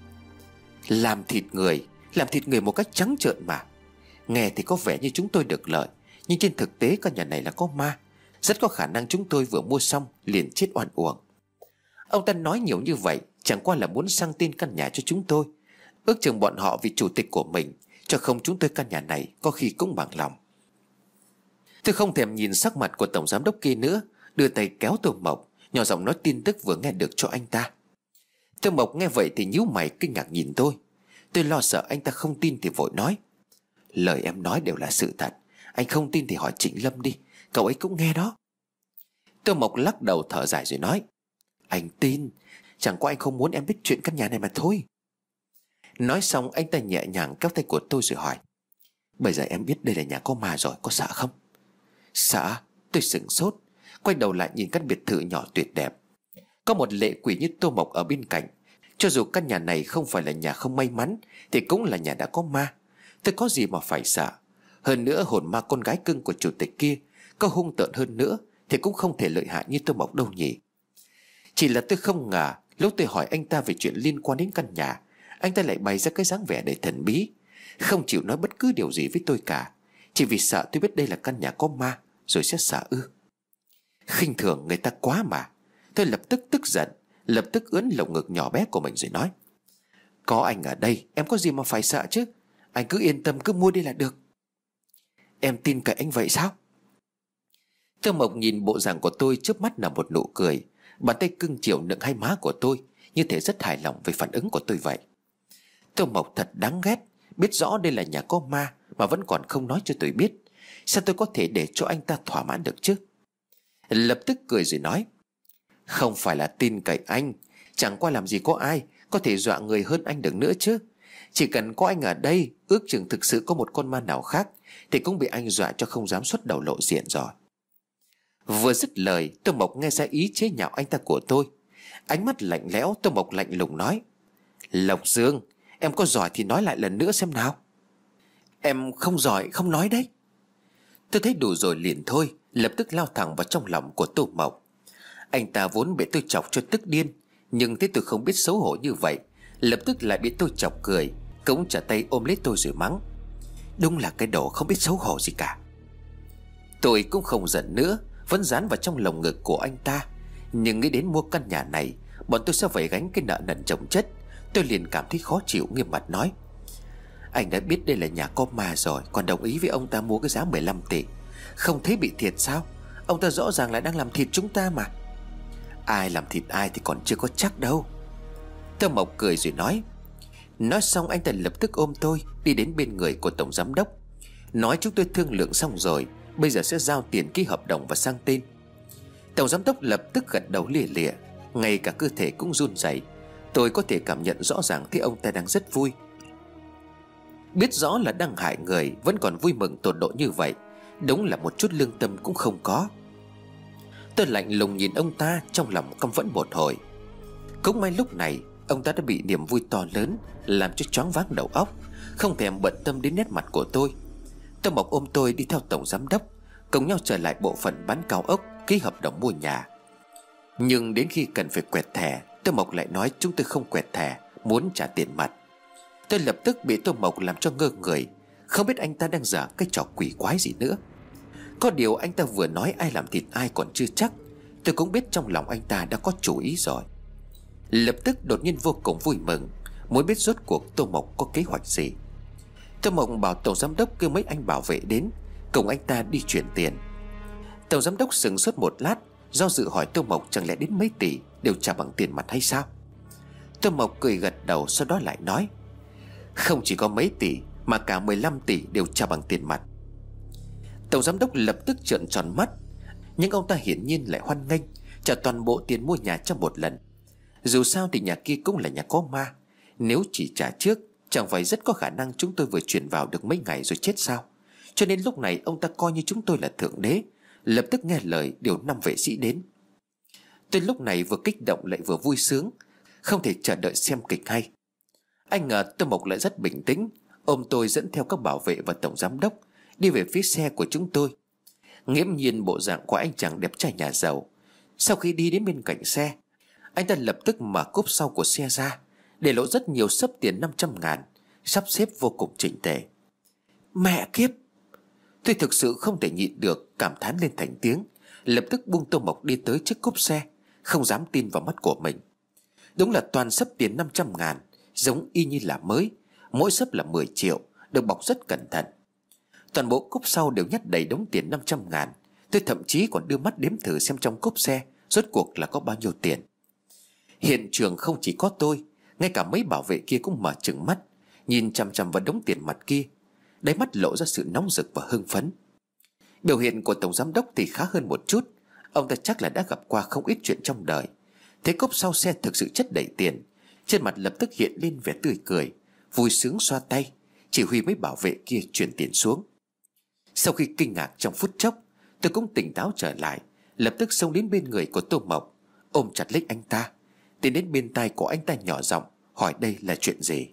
Làm thịt người một cách trắng trợn mà. Nghe thì có vẻ như chúng tôi được lợi, nhưng trên thực tế căn nhà này là có ma. Rất có khả năng chúng tôi vừa mua xong liền chết oan uổng. Ông ta nói nhiều như vậy chẳng qua là muốn sang tên căn nhà cho chúng tôi. Ước chừng bọn họ vì chủ tịch của mình, cho không chúng tôi căn nhà này có khi cũng bằng lòng. Tôi không thèm nhìn sắc mặt của tổng giám đốc kia nữa, đưa tay kéo Tô Mộc, nhỏ giọng nói tin tức vừa nghe được cho anh ta. Tô Mộc nghe vậy thì nhíu mày kinh ngạc nhìn tôi. Tôi lo sợ anh ta không tin thì vội nói: lời em nói đều là sự thật. Anh không tin thì hỏi Trịnh Lâm đi, cậu ấy cũng nghe đó. Tô Mộc lắc đầu thở dài rồi nói: anh tin, chẳng qua anh không muốn em biết chuyện căn nhà này mà thôi. Nói xong anh ta nhẹ nhàng kéo tay của tôi rồi hỏi: bây giờ em biết đây là nhà có ma rồi, có sợ không? Sợ? Tôi sửng sốt, quay đầu lại nhìn căn biệt thự nhỏ tuyệt đẹp. Có một lệ quỷ như Tô Mộc ở bên cạnh. Cho dù căn nhà này không phải là nhà không may mắn thì cũng là nhà đã có ma. Tôi có gì mà phải sợ. Hơn nữa hồn ma con gái cưng của chủ tịch kia có hung tợn hơn nữa thì cũng không thể lợi hại như Tô Mộc đâu nhỉ. Chỉ là tôi không ngờ lúc tôi hỏi anh ta về chuyện liên quan đến căn nhà, anh ta lại bày ra cái dáng vẻ đầy thần bí, không chịu nói bất cứ điều gì với tôi cả, chỉ vì sợ tôi biết đây là căn nhà có ma rồi sẽ xả ư? Khinh thường người ta quá mà. Tôi lập tức tức giận, lập tức ướn lồng ngực nhỏ bé của mình rồi nói: Có anh ở đây em có gì mà phải sợ chứ. Anh cứ yên tâm, cứ mua đi là được. Em tin cậy anh vậy sao? Tô Mộc nhìn bộ dạng của tôi, chớp mắt là một nụ cười. Bàn tay cưng chiều nựng hai má của tôi, như thể rất hài lòng về phản ứng của tôi vậy. Tô Mộc thật đáng ghét. Biết rõ đây là nhà có ma mà vẫn còn không nói cho tôi biết. Sao tôi có thể để cho anh ta thỏa mãn được chứ? Lập tức cười rồi nói: Không phải là tin cậy anh, chẳng qua làm gì có ai có thể dọa người hơn anh được nữa chứ. Chỉ cần có anh ở đây, ước chừng thực sự có một con ma nào khác thì cũng bị anh dọa cho không dám xuất đầu lộ diện rồi. Vừa dứt lời, Tô Mộc nghe ra ý chế nhạo anh ta của tôi. Ánh mắt lạnh lẽo, Tô Mộc lạnh lùng nói: Lộc Dương, em có giỏi thì nói lại lần nữa xem nào. Em không giỏi không nói đấy. Tôi thấy đủ rồi liền thôi, lập tức lao thẳng vào trong lòng của Tô Mộc. Anh ta vốn bị tôi chọc cho tức điên, nhưng thấy tôi không biết xấu hổ như vậy, lập tức lại bị tôi chọc cười, cũng trả tay ôm lấy tôi rồi mắng: Đúng là cái đồ không biết xấu hổ gì cả. Tôi cũng không giận nữa, vẫn dán vào trong lồng ngực của anh ta. Nhưng nghĩ đến mua căn nhà này, bọn tôi sẽ phải gánh cái nợ nần chồng chất, tôi liền cảm thấy khó chịu, nghiêm mặt nói: Anh đã biết đây là nhà có ma rồi, còn đồng ý với ông ta mua cái giá 15 tỷ. Không thấy bị thiệt sao? Ông ta rõ ràng là đang làm thịt chúng ta mà. Ai làm thịt ai thì còn chưa có chắc đâu. Tô Mộc cười rồi nói. Nói xong anh ta lập tức ôm tôi đi đến bên người của tổng giám đốc, nói chúng tôi thương lượng xong rồi, bây giờ sẽ giao tiền ký hợp đồng và sang tên. Tổng giám đốc lập tức gật đầu lìa lịa, ngay cả cơ thể cũng run rẩy. Tôi có thể cảm nhận rõ ràng thấy ông ta đang rất vui. Biết rõ là đang hại người vẫn còn vui mừng tột độ như vậy, đúng là một chút lương tâm cũng không có. Tôi lạnh lùng nhìn ông ta, trong lòng căm phẫn một hồi. Cũng may lúc này ông ta đã bị niềm vui to lớn làm cho choáng váng đầu óc, không thèm bận tâm đến nét mặt của tôi. Tô Mộc ôm tôi đi theo tổng giám đốc, cùng nhau trở lại bộ phận bán cao ốc, ký hợp đồng mua nhà. Nhưng đến khi cần phải quẹt thẻ, Tô Mộc lại nói chúng tôi không quẹt thẻ, muốn trả tiền mặt. Tôi lập tức bị Tô Mộc làm cho ngơ người, không biết anh ta đang dở cái trò quỷ quái gì nữa. Có điều anh ta vừa nói ai làm thịt ai còn chưa chắc, tôi cũng biết trong lòng anh ta đã có chủ ý rồi. Lập tức đột nhiên vô cùng vui mừng, muốn biết rốt cuộc Tô Mộc có kế hoạch gì. Tô Mộc bảo tổng giám đốc kêu mấy anh bảo vệ đến, cùng anh ta đi chuyển tiền. Tổng giám đốc sững sốt một lát, do dự hỏi Tô Mộc chẳng lẽ đến mấy tỷ đều trả bằng tiền mặt hay sao. Tô Mộc cười gật đầu, sau đó lại nói: Không chỉ có mấy tỷ mà cả 15 tỷ đều trả bằng tiền mặt. Tổng giám đốc lập tức trợn tròn mắt, nhưng ông ta hiển nhiên lại hoan nghênh trả toàn bộ tiền mua nhà trong một lần. Dù sao thì nhà kia cũng là nhà có ma, nếu chỉ trả trước chẳng phải rất có khả năng chúng tôi vừa chuyển vào được mấy ngày rồi chết sao. Cho nên lúc này ông ta coi như chúng tôi là thượng đế, lập tức nghe lời điều 5 vệ sĩ đến. Tôi lúc này vừa kích động lại vừa vui sướng, không thể chờ đợi xem kịch hay. Anh ngờ Tô Mộc lại rất bình tĩnh, ôm tôi dẫn theo các bảo vệ và tổng giám đốc đi về phía xe của chúng tôi. Nghiễm nhiên bộ dạng của anh chàng đẹp trai nhà giàu. Sau khi đi đến bên cạnh xe, anh ta lập tức mở cốp sau của xe ra, để lộ rất nhiều xấp tiền 500.000, sắp xếp vô cùng chỉnh tề. Mẹ kiếp! Tôi thực sự không thể nhịn được, cảm thán lên thành tiếng, lập tức buông Tô Mộc đi tới trước cốp xe, không dám tin vào mắt của mình. Đúng là toàn xấp tiền 500.000, giống y như là mới, mỗi xấp là 10 triệu, được bọc rất cẩn thận. Toàn bộ cốp sau đều nhét đầy đống tiền 500.000. Tôi thậm chí còn đưa mắt đếm thử xem trong cốp xe rốt cuộc là có bao nhiêu tiền. Hiện trường không chỉ có tôi, ngay cả mấy bảo vệ kia cũng mở trừng mắt, nhìn chằm chằm vào đống tiền mặt kia, đáy mắt lộ ra sự nóng rực và hưng phấn. Biểu hiện của tổng giám đốc thì khá hơn một chút. Ông ta chắc là đã gặp qua không ít chuyện trong đời. Thấy cốp sau xe thực sự chất đầy tiền, trên mặt lập tức hiện lên vẻ tươi cười, vui sướng xoa tay chỉ huy mấy bảo vệ kia chuyển tiền xuống. Sau khi kinh ngạc trong phút chốc, tôi cũng tỉnh táo trở lại, lập tức xông đến bên người của Tô Mộc, ôm chặt lấy anh ta, tiến đến bên tai của anh ta nhỏ giọng hỏi đây là chuyện gì.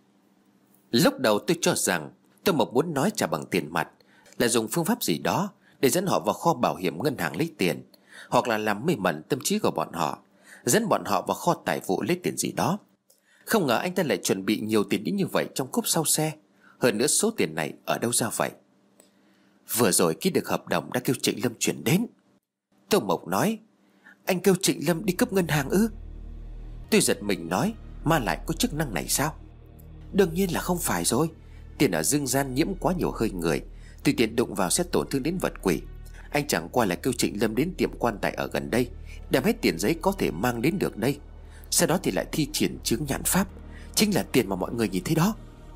Lúc đầu tôi cho rằng Tô Mộc muốn nói trả bằng tiền mặt là dùng phương pháp gì đó để dẫn họ vào kho bảo hiểm ngân hàng lấy tiền, hoặc là làm mê mẩn tâm trí của bọn họ, dẫn bọn họ vào kho tài vụ lấy tiền gì đó. Không ngờ anh ta lại chuẩn bị nhiều tiền đến như vậy trong cốp sau xe. Hơn nữa số tiền này ở đâu ra vậy? Vừa rồi ký được hợp đồng đã kêu Trịnh Lâm chuyển đến. Tô Mộc nói: Anh kêu Trịnh Lâm đi cướp ngân hàng ư? Tôi giật mình nói: Ma lại có chức năng này sao? Đương nhiên là không phải rồi. Tiền ở dương gian nhiễm quá nhiều hơi người, tùy tiện đụng vào sẽ tổn thương đến vật quỷ. Anh chẳng qua là kêu Trịnh Lâm đến tiệm quan tài ở gần đây, đem hết tiền giấy có thể mang đến được đây. Sau đó thì lại thi triển chứng nhãn pháp, chính là tiền mà mọi người nhìn thấy đó.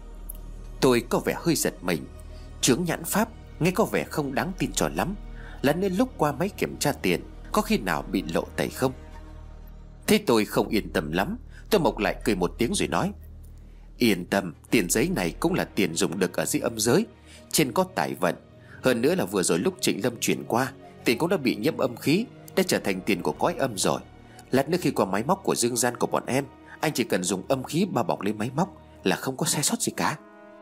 Tôi có vẻ hơi giật mình. Chứng nhãn pháp nghe có vẻ không đáng tin cho lắm. Lát nữa lúc qua máy kiểm tra tiền, có khi nào bị lộ tẩy không? Thế tôi không yên tâm lắm. Tô Mộc lại cười một tiếng rồi nói: Yên tâm, tiền giấy này cũng là tiền dùng được ở dưới âm giới, trên có tài vận. Hơn nữa là vừa rồi lúc Trịnh Lâm chuyển qua, tiền cũng đã bị nhiễm âm khí, đã trở thành tiền của cõi âm rồi. Lát nữa khi qua máy móc của dương gian của bọn em, anh chỉ cần dùng âm khí bao bọc lên máy móc là không có sai sót gì cả.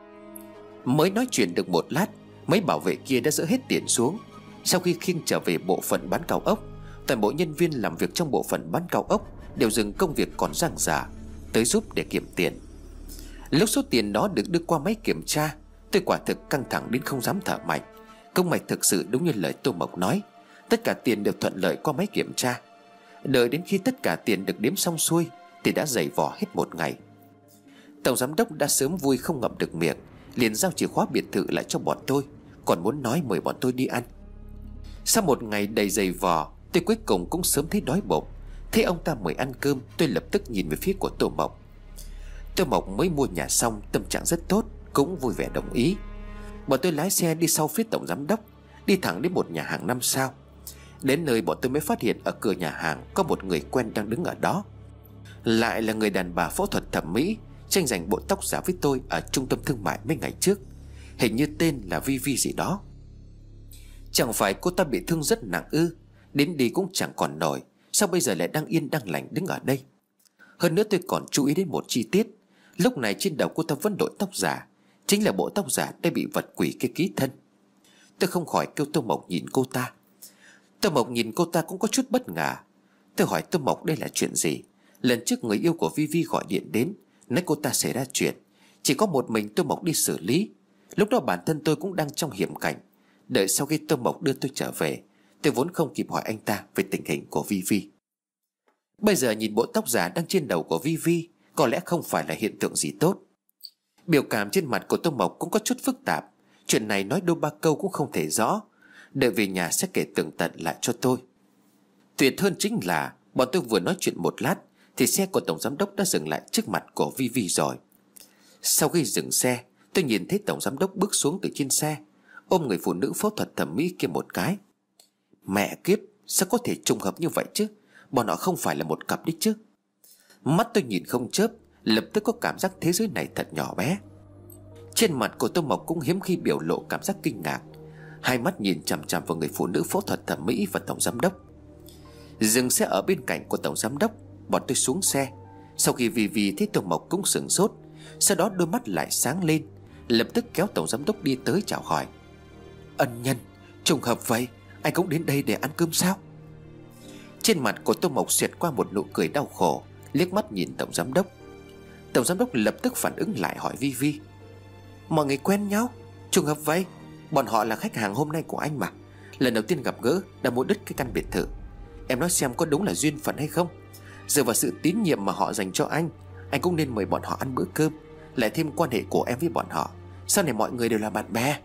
Mới nói chuyện được một lát, mấy bảo vệ kia đã dỡ hết tiền xuống. Sau khi khiêng trở về bộ phận bán cao ốc, toàn bộ nhân viên làm việc trong bộ phận bán cao ốc đều dừng công việc còn dang dở tới giúp để kiểm tiền. Lúc số tiền đó được đưa qua máy kiểm tra, tôi quả thực căng thẳng đến không dám thở mạnh. Công mạch thực sự đúng như lời Tô Mộc nói, tất cả tiền đều thuận lợi qua máy kiểm tra. Đợi đến khi tất cả tiền được đếm xong xuôi thì đã dày vò hết một ngày. Tổng giám đốc đã sớm vui không ngậm được miệng, liền giao chìa khóa biệt thự lại cho bọn tôi, còn muốn nói mời bọn tôi đi ăn. Sau một ngày đầy dày vò, tôi cuối cùng cũng sớm thấy đói bụng. Thấy ông ta mời ăn cơm, tôi lập tức nhìn về phía của Tô Mộc. Tô Mộc mới mua nhà xong, tâm trạng rất tốt, cũng vui vẻ đồng ý. Bọn tôi lái xe đi sau phía tổng giám đốc, đi thẳng đến một nhà hàng 5 sao. Đến nơi bọn tôi mới phát hiện ở cửa nhà hàng có một người quen đang đứng ở đó. Lại là người đàn bà phẫu thuật thẩm mỹ tranh giành bộ tóc giả với tôi ở trung tâm thương mại mấy ngày trước. Hình như tên là Vi Vi gì đó. Chẳng phải cô ta bị thương rất nặng ư? Đến đi cũng chẳng còn nổi, sao bây giờ lại đang yên đang lành đứng ở đây? Hơn nữa tôi còn chú ý đến một chi tiết. Lúc này trên đầu cô ta vẫn đội tóc giả, chính là bộ tóc giả đã bị vật quỷ kia ký thân. Tôi không khỏi kêu Tô Mộc nhìn cô ta. Tô Mộc nhìn cô ta cũng có chút bất ngờ. Tôi hỏi Tô Mộc đây là chuyện gì. Lần trước người yêu của Vi Vi gọi điện đến, nói cô ta xảy ra chuyện, chỉ có một mình Tô Mộc đi xử lý. Lúc đó bản thân tôi cũng đang trong hiểm cảnh. Đợi sau khi Tô Mộc đưa tôi trở về, tôi vốn không kịp hỏi anh ta về tình hình của Vi Vi. Bây giờ nhìn bộ tóc giả đang trên đầu của Vi Vi, có lẽ không phải là hiện tượng gì tốt. Biểu cảm trên mặt của Tô Mộc cũng có chút phức tạp. Chuyện này nói đôi ba câu cũng không thể rõ. Đợi về nhà sẽ kể tường tận lại cho tôi. Tuyệt hơn chính là bọn tôi vừa nói chuyện một lát thì xe của tổng giám đốc đã dừng lại trước mặt của Vi Vi rồi. Sau khi dừng xe, tôi nhìn thấy tổng giám đốc bước xuống từ trên xe, ôm người phụ nữ phẫu thuật thẩm mỹ kia một cái. Mẹ kiếp, sao có thể trùng hợp như vậy chứ? Bọn họ không phải là một cặp đích chứ? Mắt tôi nhìn không chớp, lập tức có cảm giác thế giới này thật nhỏ bé. Trên mặt của Tô Mộc cũng hiếm khi biểu lộ cảm giác kinh ngạc. Hai mắt nhìn chằm chằm vào người phụ nữ phẫu thuật thẩm mỹ và tổng giám đốc. Dừng xe ở bên cạnh của tổng giám đốc, bọn tôi xuống xe. Sau khi Vi Vi thấy Tô Mộc cũng sửng sốt, sau đó đôi mắt lại sáng lên, lập tức kéo tổng giám đốc đi tới chào hỏi. Ân nhân, trùng hợp vậy, anh cũng đến đây để ăn cơm sao? Trên mặt của Tô Mộc xẹt qua một nụ cười đau khổ, liếc mắt nhìn tổng giám đốc. Tổng giám đốc lập tức phản ứng lại hỏi Vi Vi. Mọi người quen nhau? Trùng hợp vậy? Bọn họ là khách hàng hôm nay của anh mà. Lần đầu tiên gặp gỡ đã mua đứt cái căn biệt thự. Em nói xem có đúng là duyên phận hay không? Dựa vào sự tín nhiệm mà họ dành cho anh cũng nên mời bọn họ ăn bữa cơm, lại thêm quan hệ của em với bọn họ. Sau này mọi người đều là bạn bè.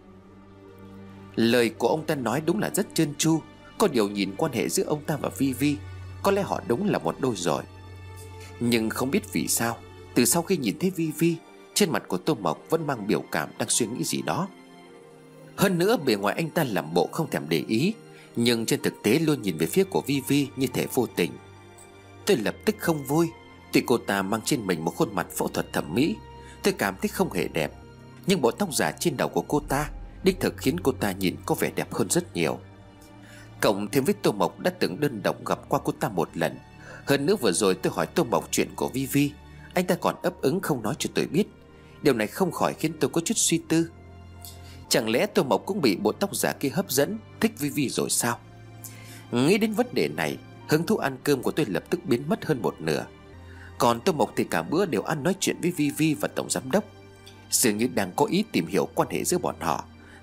Lời của ông ta nói đúng là rất trơn tru. Có điều nhìn quan hệ giữa ông ta và Vi Vi, có lẽ họ đúng là một đôi rồi. Nhưng không biết vì sao, từ sau khi nhìn thấy Vi Vi, trên mặt của Tô Mộc vẫn mang biểu cảm đang suy nghĩ gì đó. Hơn nữa bề ngoài anh ta làm bộ không thèm để ý, nhưng trên thực tế luôn nhìn về phía của Vi Vi như thể vô tình. Tôi lập tức không vui. Tuy cô ta mang trên mình một khuôn mặt phẫu thuật thẩm mỹ, tôi cảm thấy không hề đẹp, nhưng bộ tóc giả trên đầu của cô ta đích thực khiến cô ta nhìn có vẻ đẹp hơn rất nhiều. Cộng thêm với Tô Mộc đã từng đơn độc gặp qua cô ta một lần. Hơn nữa vừa rồi tôi hỏi Tô Mộc chuyện của Vi Vi, anh ta còn ấp úng không nói cho tôi biết. Điều này không khỏi khiến tôi có chút suy tư. Chẳng lẽ Tô Mộc cũng bị bộ tóc giả kia hấp dẫn, thích Vi Vi rồi sao? Nghĩ đến vấn đề này, hứng thú ăn cơm của tôi lập tức biến mất hơn một nửa. Còn Tô Mộc thì cả bữa đều ăn nói chuyện với Vi Vi và tổng giám đốc, dường như đang có ý tìm hiểu quan hệ giữa bọn họ,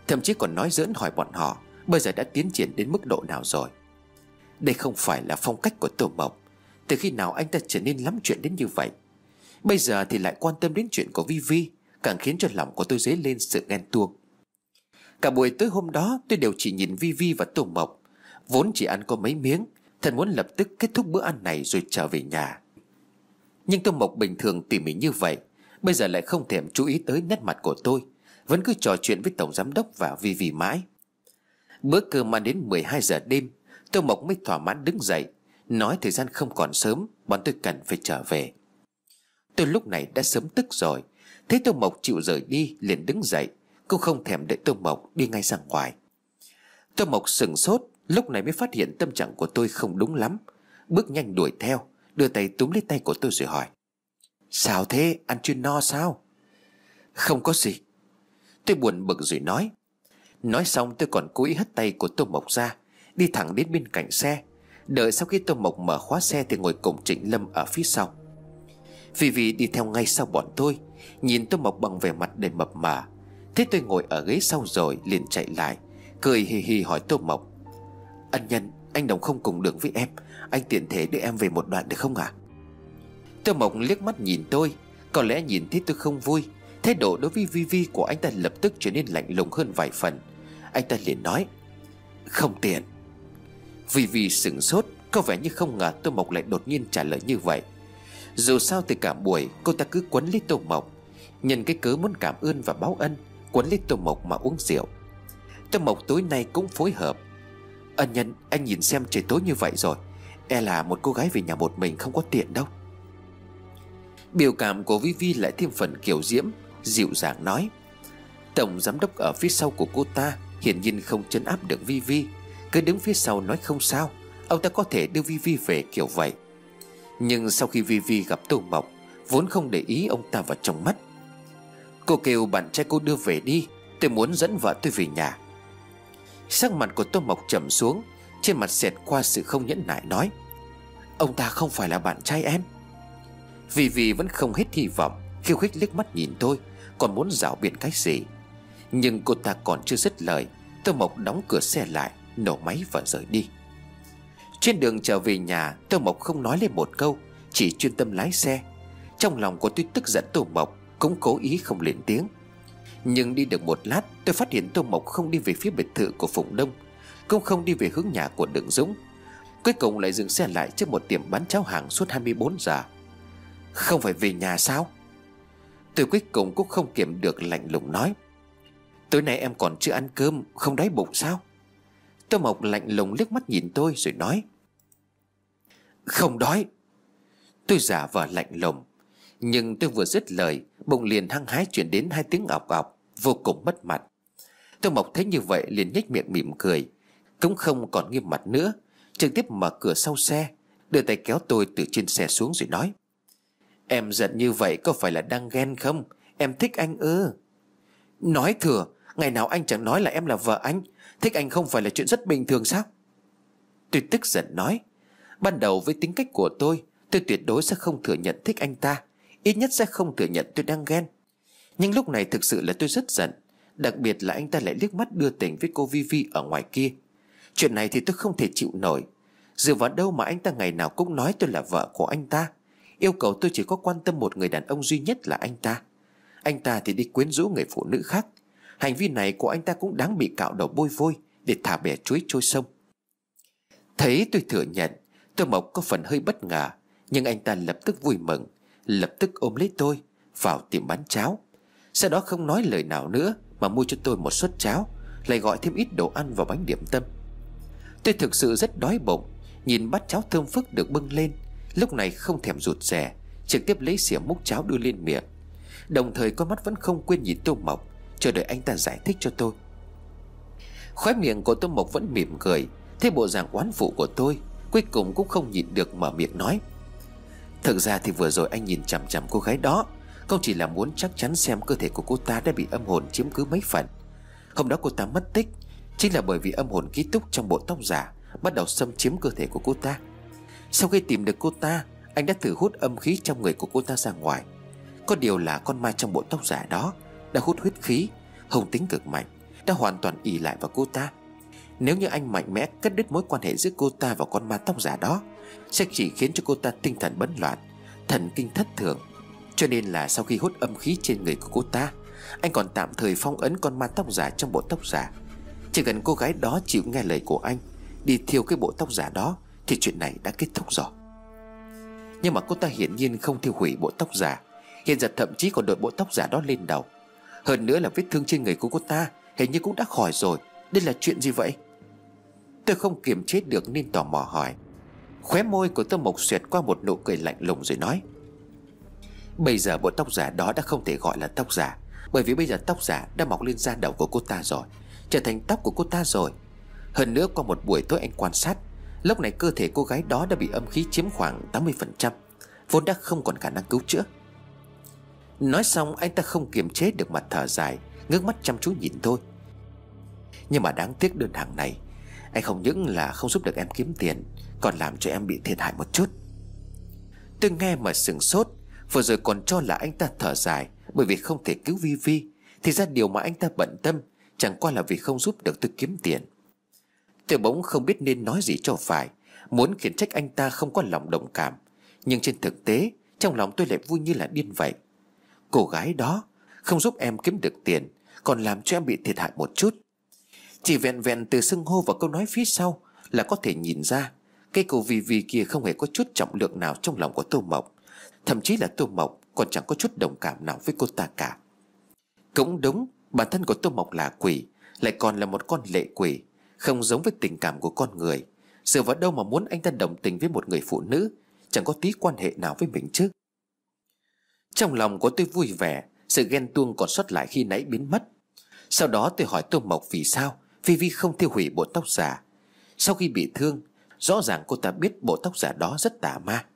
Thậm chí còn nói giỡn hỏi bọn họ bây giờ đã tiến triển đến mức độ nào rồi. Đây không phải là phong cách của Tô Mộc. Từ khi nào anh ta trở nên lắm chuyện đến như vậy? Bây giờ thì lại quan tâm đến chuyện của Vi Vi, càng khiến cho lòng của tôi dấy lên sự ghen tuông. Cả buổi tối hôm đó tôi đều chỉ nhìn Vi Vi và Tô Mộc. Vốn chỉ ăn có mấy miếng, thật muốn lập tức kết thúc bữa ăn này rồi trở về nhà. Nhưng Tô Mộc bình thường tỉ mỉ như vậy, bây giờ lại không thèm chú ý tới nét mặt của tôi, vẫn cứ trò chuyện với tổng giám đốc và Vi Vi mãi. Bữa cơm ăn đến 12 giờ đêm, Tô Mộc mới thỏa mãn đứng dậy, nói thời gian không còn sớm, bọn tôi cần phải trở về. Tôi lúc này đã sớm tức rồi, thấy Tô Mộc chịu rời đi liền đứng dậy, cũng không thèm đợi Tô Mộc đi ngay ra ngoài. Tô Mộc sững sốt, lúc này mới phát hiện tâm trạng của tôi không đúng lắm, bước nhanh đuổi theo, đưa tay túm lấy tay của tôi rồi hỏi: Sao thế, ăn chưa no sao? Không có gì, tôi buồn bực rồi nói. Nói xong tôi còn cố ý hất tay của Tô Mộc ra, đi thẳng đến bên cạnh xe. Đợi sau khi Tô Mộc mở khóa xe thì ngồi cùng Trịnh Lâm ở phía sau. Vi Vi đi theo ngay sau bọn tôi, nhìn Tô Mộc bằng vẻ mặt đầy mập mờ. Thế tôi ngồi ở ghế sau rồi liền chạy lại, cười hì hì hỏi Tô Mộc: Ân nhân, anh Đồng không cùng đường với em, anh tiện thể đưa em về một đoạn được không ạ? Tô Mộc liếc mắt nhìn tôi, có lẽ nhìn thấy tôi không vui. Thái độ đối với Vi Vi của anh ta lập tức trở nên lạnh lùng hơn vài phần. Anh ta liền nói: Không tiện. Vi Vi sững sốt, có vẻ như không ngờ Tô Mộc lại đột nhiên trả lời như vậy. Dù sao thì cả buổi cô ta cứ quấn lấy Tô Mộc, nhân cái cớ muốn cảm ơn và báo ân, quấn lấy Tô Mộc mà uống rượu. Tô Mộc tối nay cũng phối hợp: Ân nhân, anh nhìn xem trời tối như vậy rồi, e là một cô gái về nhà một mình không có tiện đâu. Biểu cảm của Vi Vi lại thêm phần kiều diễm, dịu dàng nói. Tổng giám đốc ở phía sau của cô ta hiển nhiên không trấn áp được Vi Vi, cứ đứng phía sau nói không sao, ông ta có thể đưa Vi Vi về kiểu vậy. Nhưng sau khi Vi Vi gặp Tô Mộc, vốn không để ý ông ta vào trong mắt. Cô kêu bạn trai cô đưa về đi, tôi muốn dẫn vợ tôi về nhà. Sắc mặt của Tô Mộc trầm xuống, trên mặt xẹt qua sự không nhẫn nại nói: Ông ta không phải là bạn trai em. Vi Vi vẫn không hết hy vọng, khiêu khích liếc mắt nhìn tôi, còn muốn rảo biện cái gì. Nhưng cô ta còn chưa dứt lời, Tô Mộc đóng cửa xe lại, nổ máy và rời đi. Trên đường trở về nhà, Tô Mộc không nói lên một câu, chỉ chuyên tâm lái xe. Trong lòng của tôi tức giận Tô Mộc, cũng cố ý không lên tiếng. Nhưng đi được một lát, tôi phát hiện Tô Mộc không đi về phía biệt thự của Phụng Đông, cũng không đi về hướng nhà của Đặng Dũng. Cuối cùng lại dừng xe lại trước một tiệm bán cháo hàng suốt 24 giờ. Không phải về nhà sao? Tôi cuối cùng cũng không kiềm được lạnh lùng nói: Tối nay em còn chưa ăn cơm, không đói bụng sao? Tô Mộc lạnh lùng liếc mắt nhìn tôi rồi nói: Không đói. Tôi giả vờ lạnh lùng, nhưng tôi vừa dứt lời, bụng liền hăng hái chuyển đến 2 tiếng ọc ọc, vô cùng mất mặt. Tô Mộc thấy như vậy liền nhếch miệng mỉm cười, cũng không còn nghiêm mặt nữa, trực tiếp mở cửa sau xe, đưa tay kéo tôi từ trên xe xuống rồi nói: Em giận như vậy có phải là đang ghen không? Em thích anh ư? Nói thừa, ngày nào anh chẳng nói là em là vợ anh, thích anh không phải là chuyện rất bình thường sao? Tôi tức giận nói: Ban đầu với tính cách của tôi tuyệt đối sẽ không thừa nhận thích anh ta, ít nhất sẽ không thừa nhận tôi đang ghen. Nhưng lúc này thực sự là tôi rất giận, đặc biệt là anh ta lại liếc mắt đưa tình với cô Vi Vi ở ngoài kia. Chuyện này thì tôi không thể chịu nổi. Dựa vào đâu mà anh ta ngày nào cũng nói tôi là vợ của anh ta, yêu cầu tôi chỉ có quan tâm một người đàn ông duy nhất là anh ta. Anh ta thì đi quyến rũ người phụ nữ khác. Hành vi này của anh ta cũng đáng bị cạo đầu bôi vôi để thả bè chuối trôi sông. Thấy tôi thừa nhận, Tô Mộc có phần hơi bất ngờ, nhưng anh ta lập tức vui mừng, lập tức ôm lấy tôi vào tiệm bán cháo. Sau đó không nói lời nào nữa mà mua cho tôi một suất cháo, lại gọi thêm ít đồ ăn vào bánh điểm tâm. Tôi thực sự rất đói bụng, nhìn bát cháo thơm phức được bưng lên, lúc này không thèm rụt rè, trực tiếp lấy xỉa múc cháo đưa lên miệng. Đồng thời con mắt vẫn không quên nhìn Tô Mộc, chờ đợi anh ta giải thích cho tôi. Khóe miệng của Tô Mộc vẫn mỉm cười, thấy bộ dạng oán phụ của tôi, cuối cùng cũng không nhịn được mở miệng nói: Thực ra thì vừa rồi anh nhìn chằm chằm cô gái đó không chỉ là muốn chắc chắn xem cơ thể của cô ta đã bị âm hồn chiếm cứ mấy phần. Hôm đó cô ta mất tích chính là bởi vì âm hồn ký túc trong bộ tóc giả bắt đầu xâm chiếm cơ thể của cô ta. Sau khi tìm được cô ta, anh đã thử hút âm khí trong người của cô ta ra ngoài. Có điều là con ma trong bộ tóc giả đó đã hút huyết khí, hung tính cực mạnh, đã hoàn toàn ỷ lại vào cô ta. Nếu như anh mạnh mẽ cắt đứt mối quan hệ giữa cô ta và con ma tóc giả đó, sẽ chỉ khiến cho cô ta tinh thần bấn loạn, thần kinh thất thường. Cho nên là sau khi hút âm khí trên người của cô ta, anh còn tạm thời phong ấn con ma tóc giả trong bộ tóc giả. Chỉ cần cô gái đó chịu nghe lời của anh, đi thiêu cái bộ tóc giả đó, thì chuyện này đã kết thúc rồi. Nhưng mà cô ta hiển nhiên không thiêu hủy bộ tóc giả. Hiện giờ thậm chí còn đội bộ tóc giả đó lên đầu. Hơn nữa là vết thương trên người của cô ta hình như cũng đã khỏi rồi. Đây là chuyện gì vậy? Tôi không kiềm chế được nên tò mò hỏi. Khóe môi của Tô Mộc xoẹt qua một nụ cười lạnh lùng rồi nói: bây giờ bộ tóc giả đó đã không thể gọi là tóc giả, bởi vì bây giờ tóc giả đã mọc lên da đầu của cô ta rồi, trở thành tóc của cô ta rồi. Hơn nữa qua một buổi tối anh quan sát, lúc này cơ thể cô gái đó đã bị âm khí chiếm khoảng 80%, vốn đã không còn khả năng cứu chữa. Nói xong anh ta không kiềm chế được mà thở dài, ngước mắt chăm chú nhìn tôi. Nhưng mà đáng tiếc đơn hàng này anh không những là không giúp được em kiếm tiền, còn làm cho em bị thiệt hại một chút. Tôi nghe mà sửng sốt. Vừa rồi còn cho là anh ta thở dài bởi vì không thể cứu Vi Vi, thì ra điều mà anh ta bận tâm chẳng qua là vì không giúp được tôi kiếm tiền. Tôi bỗng không biết nên nói gì cho phải, muốn khiển trách anh ta không có lòng đồng cảm, nhưng trên thực tế trong lòng tôi lại vui như là điên vậy. Cô gái đó không giúp em kiếm được tiền, còn làm cho em bị thiệt hại một chút. Chỉ vẹn vẹn từ xưng hô và câu nói phía sau là có thể nhìn ra cái cô Vi Vi kia không hề có chút trọng lượng nào trong lòng của Tô Mộc. Thậm chí là Tô Mộc còn chẳng có chút đồng cảm nào với cô ta cả. Cũng đúng, bản thân của Tô Mộc là quỷ, lại còn là một con lệ quỷ, không giống với tình cảm của con người. Dựa vào đâu mà muốn anh ta đồng tình với một người phụ nữ chẳng có tí quan hệ nào với mình chứ? Trong lòng của tôi vui vẻ, sự ghen tuông còn sót lại khi nãy biến mất. Sau đó tôi hỏi Tô Mộc vì sao Vi Vi không tiêu hủy bộ tóc giả. Sau khi bị thương, rõ ràng cô ta biết bộ tóc giả đó rất tà ma.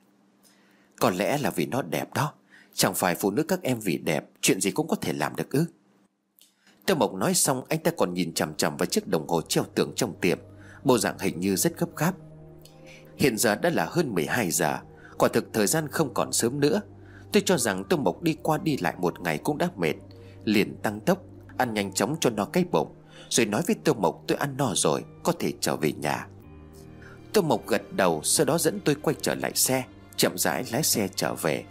Có lẽ là vì nó đẹp đó. Chẳng phải phụ nữ các em vì đẹp chuyện gì cũng có thể làm được ư? Tô Mộc nói xong anh ta còn nhìn chằm chằm vào chiếc đồng hồ treo tường trong tiệm, bộ dạng hình như rất gấp gáp. Hiện giờ đã là hơn 12 giờ, quả thực thời gian không còn sớm nữa. Tôi cho rằng Tô Mộc đi qua đi lại một ngày cũng đã mệt, liền tăng tốc ăn nhanh chóng cho no cái bụng, rồi nói với Tô Mộc tôi ăn no rồi, có thể trở về nhà. Tô Mộc gật đầu, sau đó dẫn tôi quay trở lại xe, chậm rãi lái xe trở về.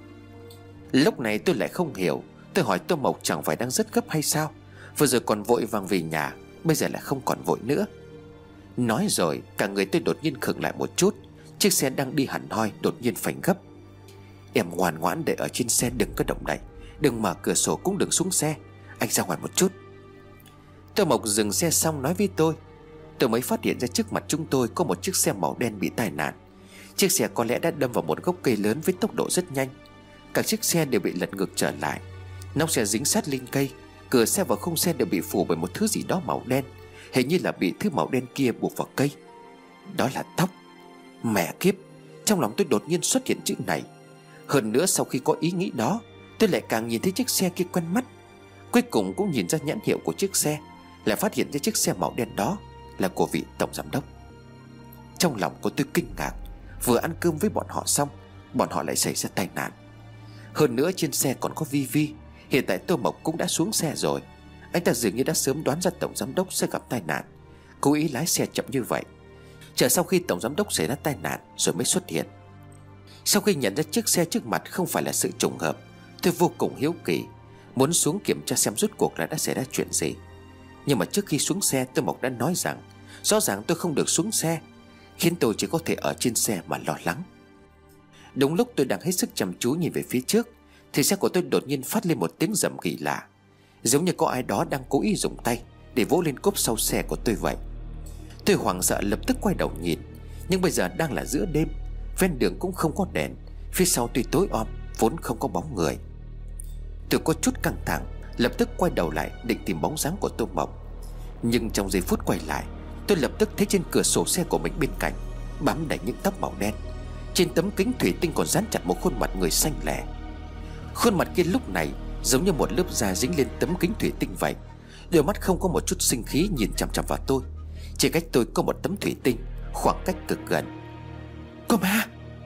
Lúc này tôi lại không hiểu. Tôi hỏi Tô Mộc chẳng phải đang rất gấp hay sao? Vừa rồi còn vội vàng về nhà, bây giờ lại không còn vội nữa. Nói rồi cả người tôi đột nhiên khựng lại một chút. Chiếc xe đang đi hẳn hoi đột nhiên phanh gấp. Em ngoan ngoãn để ở trên xe, đừng có động đậy, đừng mở cửa sổ cũng đừng xuống xe. Anh ra ngoài một chút. Tô Mộc dừng xe xong nói với tôi mới phát hiện ra trước mặt chúng tôi có một chiếc xe màu đen bị tai nạn. Chiếc xe có lẽ đã đâm vào một gốc cây lớn với tốc độ rất nhanh. Các chiếc xe đều bị lật ngược trở lại. Nóc xe dính sát lên cây, cửa xe và khung xe đều bị phủ bởi một thứ gì đó màu đen, hình như là bị thứ màu đen kia buộc vào cây. Đó là tóc. Mẹ kiếp, trong lòng tôi đột nhiên xuất hiện chữ này. Hơn nữa sau khi có ý nghĩ đó, tôi lại càng nhìn thấy chiếc xe kia quen mắt. Cuối cùng cũng nhìn ra nhãn hiệu của chiếc xe, lại phát hiện ra chiếc xe màu đen đó là của vị tổng giám đốc. Trong lòng của tôi kinh ngạc. Vừa ăn cơm với bọn họ xong, bọn họ lại xảy ra tai nạn. Hơn nữa trên xe còn có Vi Vi. Hiện tại Tô Mộc cũng đã xuống xe rồi. Anh ta dường như đã sớm đoán ra tổng giám đốc sẽ gặp tai nạn, cố ý lái xe chậm như vậy, chờ sau khi tổng giám đốc xảy ra tai nạn rồi mới xuất hiện. Sau khi nhận ra chiếc xe trước mặt không phải là sự trùng hợp, tôi vô cùng hiếu kỳ, muốn xuống kiểm tra xem rốt cuộc là đã xảy ra chuyện gì. Nhưng mà trước khi xuống xe, Tô Mộc đã nói rằng rõ ràng tôi không được xuống xe, khiến tôi chỉ có thể ở trên xe mà lo lắng. Đúng lúc tôi đang hết sức chăm chú nhìn về phía trước, thì xe của tôi đột nhiên phát lên một tiếng rầm kỳ lạ, giống như có ai đó đang cố ý dùng tay để vỗ lên cốp sau xe của tôi vậy. Tôi hoảng sợ lập tức quay đầu nhìn, nhưng bây giờ đang là giữa đêm, ven đường cũng không có đèn, phía sau tuy tối om vốn không có bóng người. Tôi có chút căng thẳng, lập tức quay đầu lại định tìm bóng dáng của Tô Mộc. Nhưng trong giây phút quay lại, tôi lập tức thấy trên cửa sổ xe của mình bên cạnh bám đầy những tóc màu đen. Trên tấm kính thủy tinh còn dán chặt một khuôn mặt người xanh lẻ. Khuôn mặt kia lúc này giống như một lớp da dính lên tấm kính thủy tinh vậy. Đôi mắt không có một chút sinh khí nhìn chằm chằm vào tôi. Chỉ cách tôi có một tấm thủy tinh, khoảng cách cực gần. Cô ma!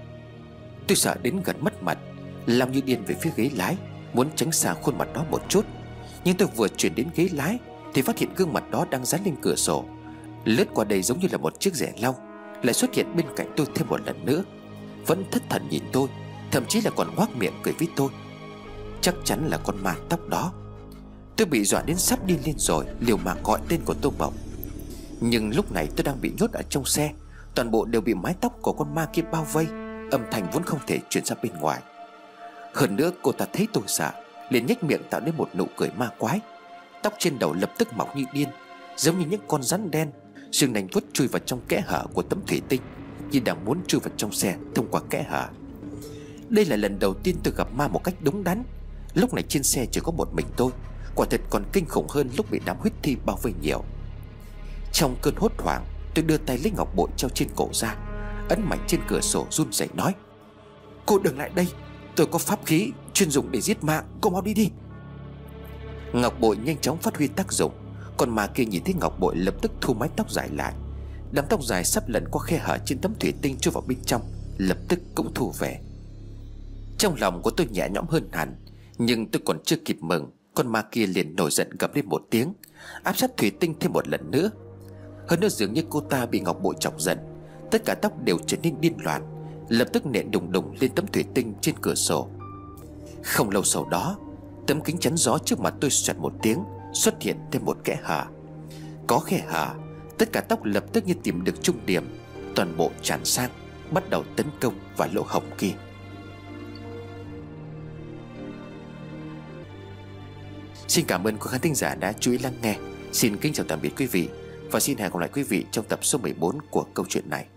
Tôi sợ đến gần mất mặt, lao như điên về phía ghế lái, muốn tránh xa khuôn mặt đó một chút. Nhưng tôi vừa chuyển đến ghế lái thì phát hiện gương mặt đó đang dán lên cửa sổ. Lướt qua đây giống như là một chiếc rẻ lau, lại xuất hiện bên cạnh tôi thêm một lần nữa. Vẫn thất thần nhìn tôi, thậm chí là còn ngoác miệng cười với tôi. Chắc chắn là con ma tóc đó. Tôi bị dọa đến sắp điên lên rồi, liều mạng gọi tên của Tô Mộc. Nhưng lúc này tôi đang bị nhốt ở trong xe, toàn bộ đều bị mái tóc của con ma kia bao vây, âm thanh vốn không thể truyền ra bên ngoài. Hơn nữa cô ta thấy tôi sợ, liền nhếch miệng tạo nên một nụ cười ma quái. Tóc trên đầu lập tức mọc như điên, giống như những con rắn đen, sừng nành vuốt chui vào trong kẽ hở của tấm thủy tinh, như đang muốn chui vào trong xe thông qua kẽ hở. Đây là lần đầu tiên tôi gặp ma một cách đúng đắn. Lúc này trên xe chỉ có một mình tôi, quả thật còn kinh khủng hơn lúc bị đám huyết thi bao vây nhiều. Trong cơn hốt hoảng, tôi đưa tay lấy ngọc bội treo trên cổ ra, ấn mạnh trên cửa sổ run rẩy nói: "Cô đừng lại đây, tôi có pháp khí chuyên dụng để giết ma, cô mau đi đi." Ngọc bội nhanh chóng phát huy tác dụng. Còn ma kia nhìn thấy ngọc bội lập tức thu mái tóc dài lại. Đám tóc dài sắp lần qua khe hở trên tấm thủy tinh chui vào bên trong, lập tức cũng thu về. Trong lòng của tôi nhẹ nhõm hơn hẳn. Nhưng tôi còn chưa kịp mừng, con ma kia liền nổi giận gầm lên một tiếng, áp sát thủy tinh thêm một lần nữa. Hơn nữa dường như cô ta bị ngọc bội chọc giận, tất cả tóc đều trở nên điên loạn, lập tức nện đùng đùng lên tấm thủy tinh trên cửa sổ. Không lâu sau đó, tấm kính chắn gió trước mặt tôi xoẹt một tiếng, xuất hiện thêm một kẽ hở. Có khe hở, tất cả tóc lập tức như tìm được trung điểm, toàn bộ tràn sang, bắt đầu tấn công vào lỗ hổng kia. Xin cảm ơn quý khán thính giả đã chú ý lắng nghe. Xin kính chào tạm biệt quý vị, và xin hẹn gặp lại quý vị trong tập số 14 của câu chuyện này.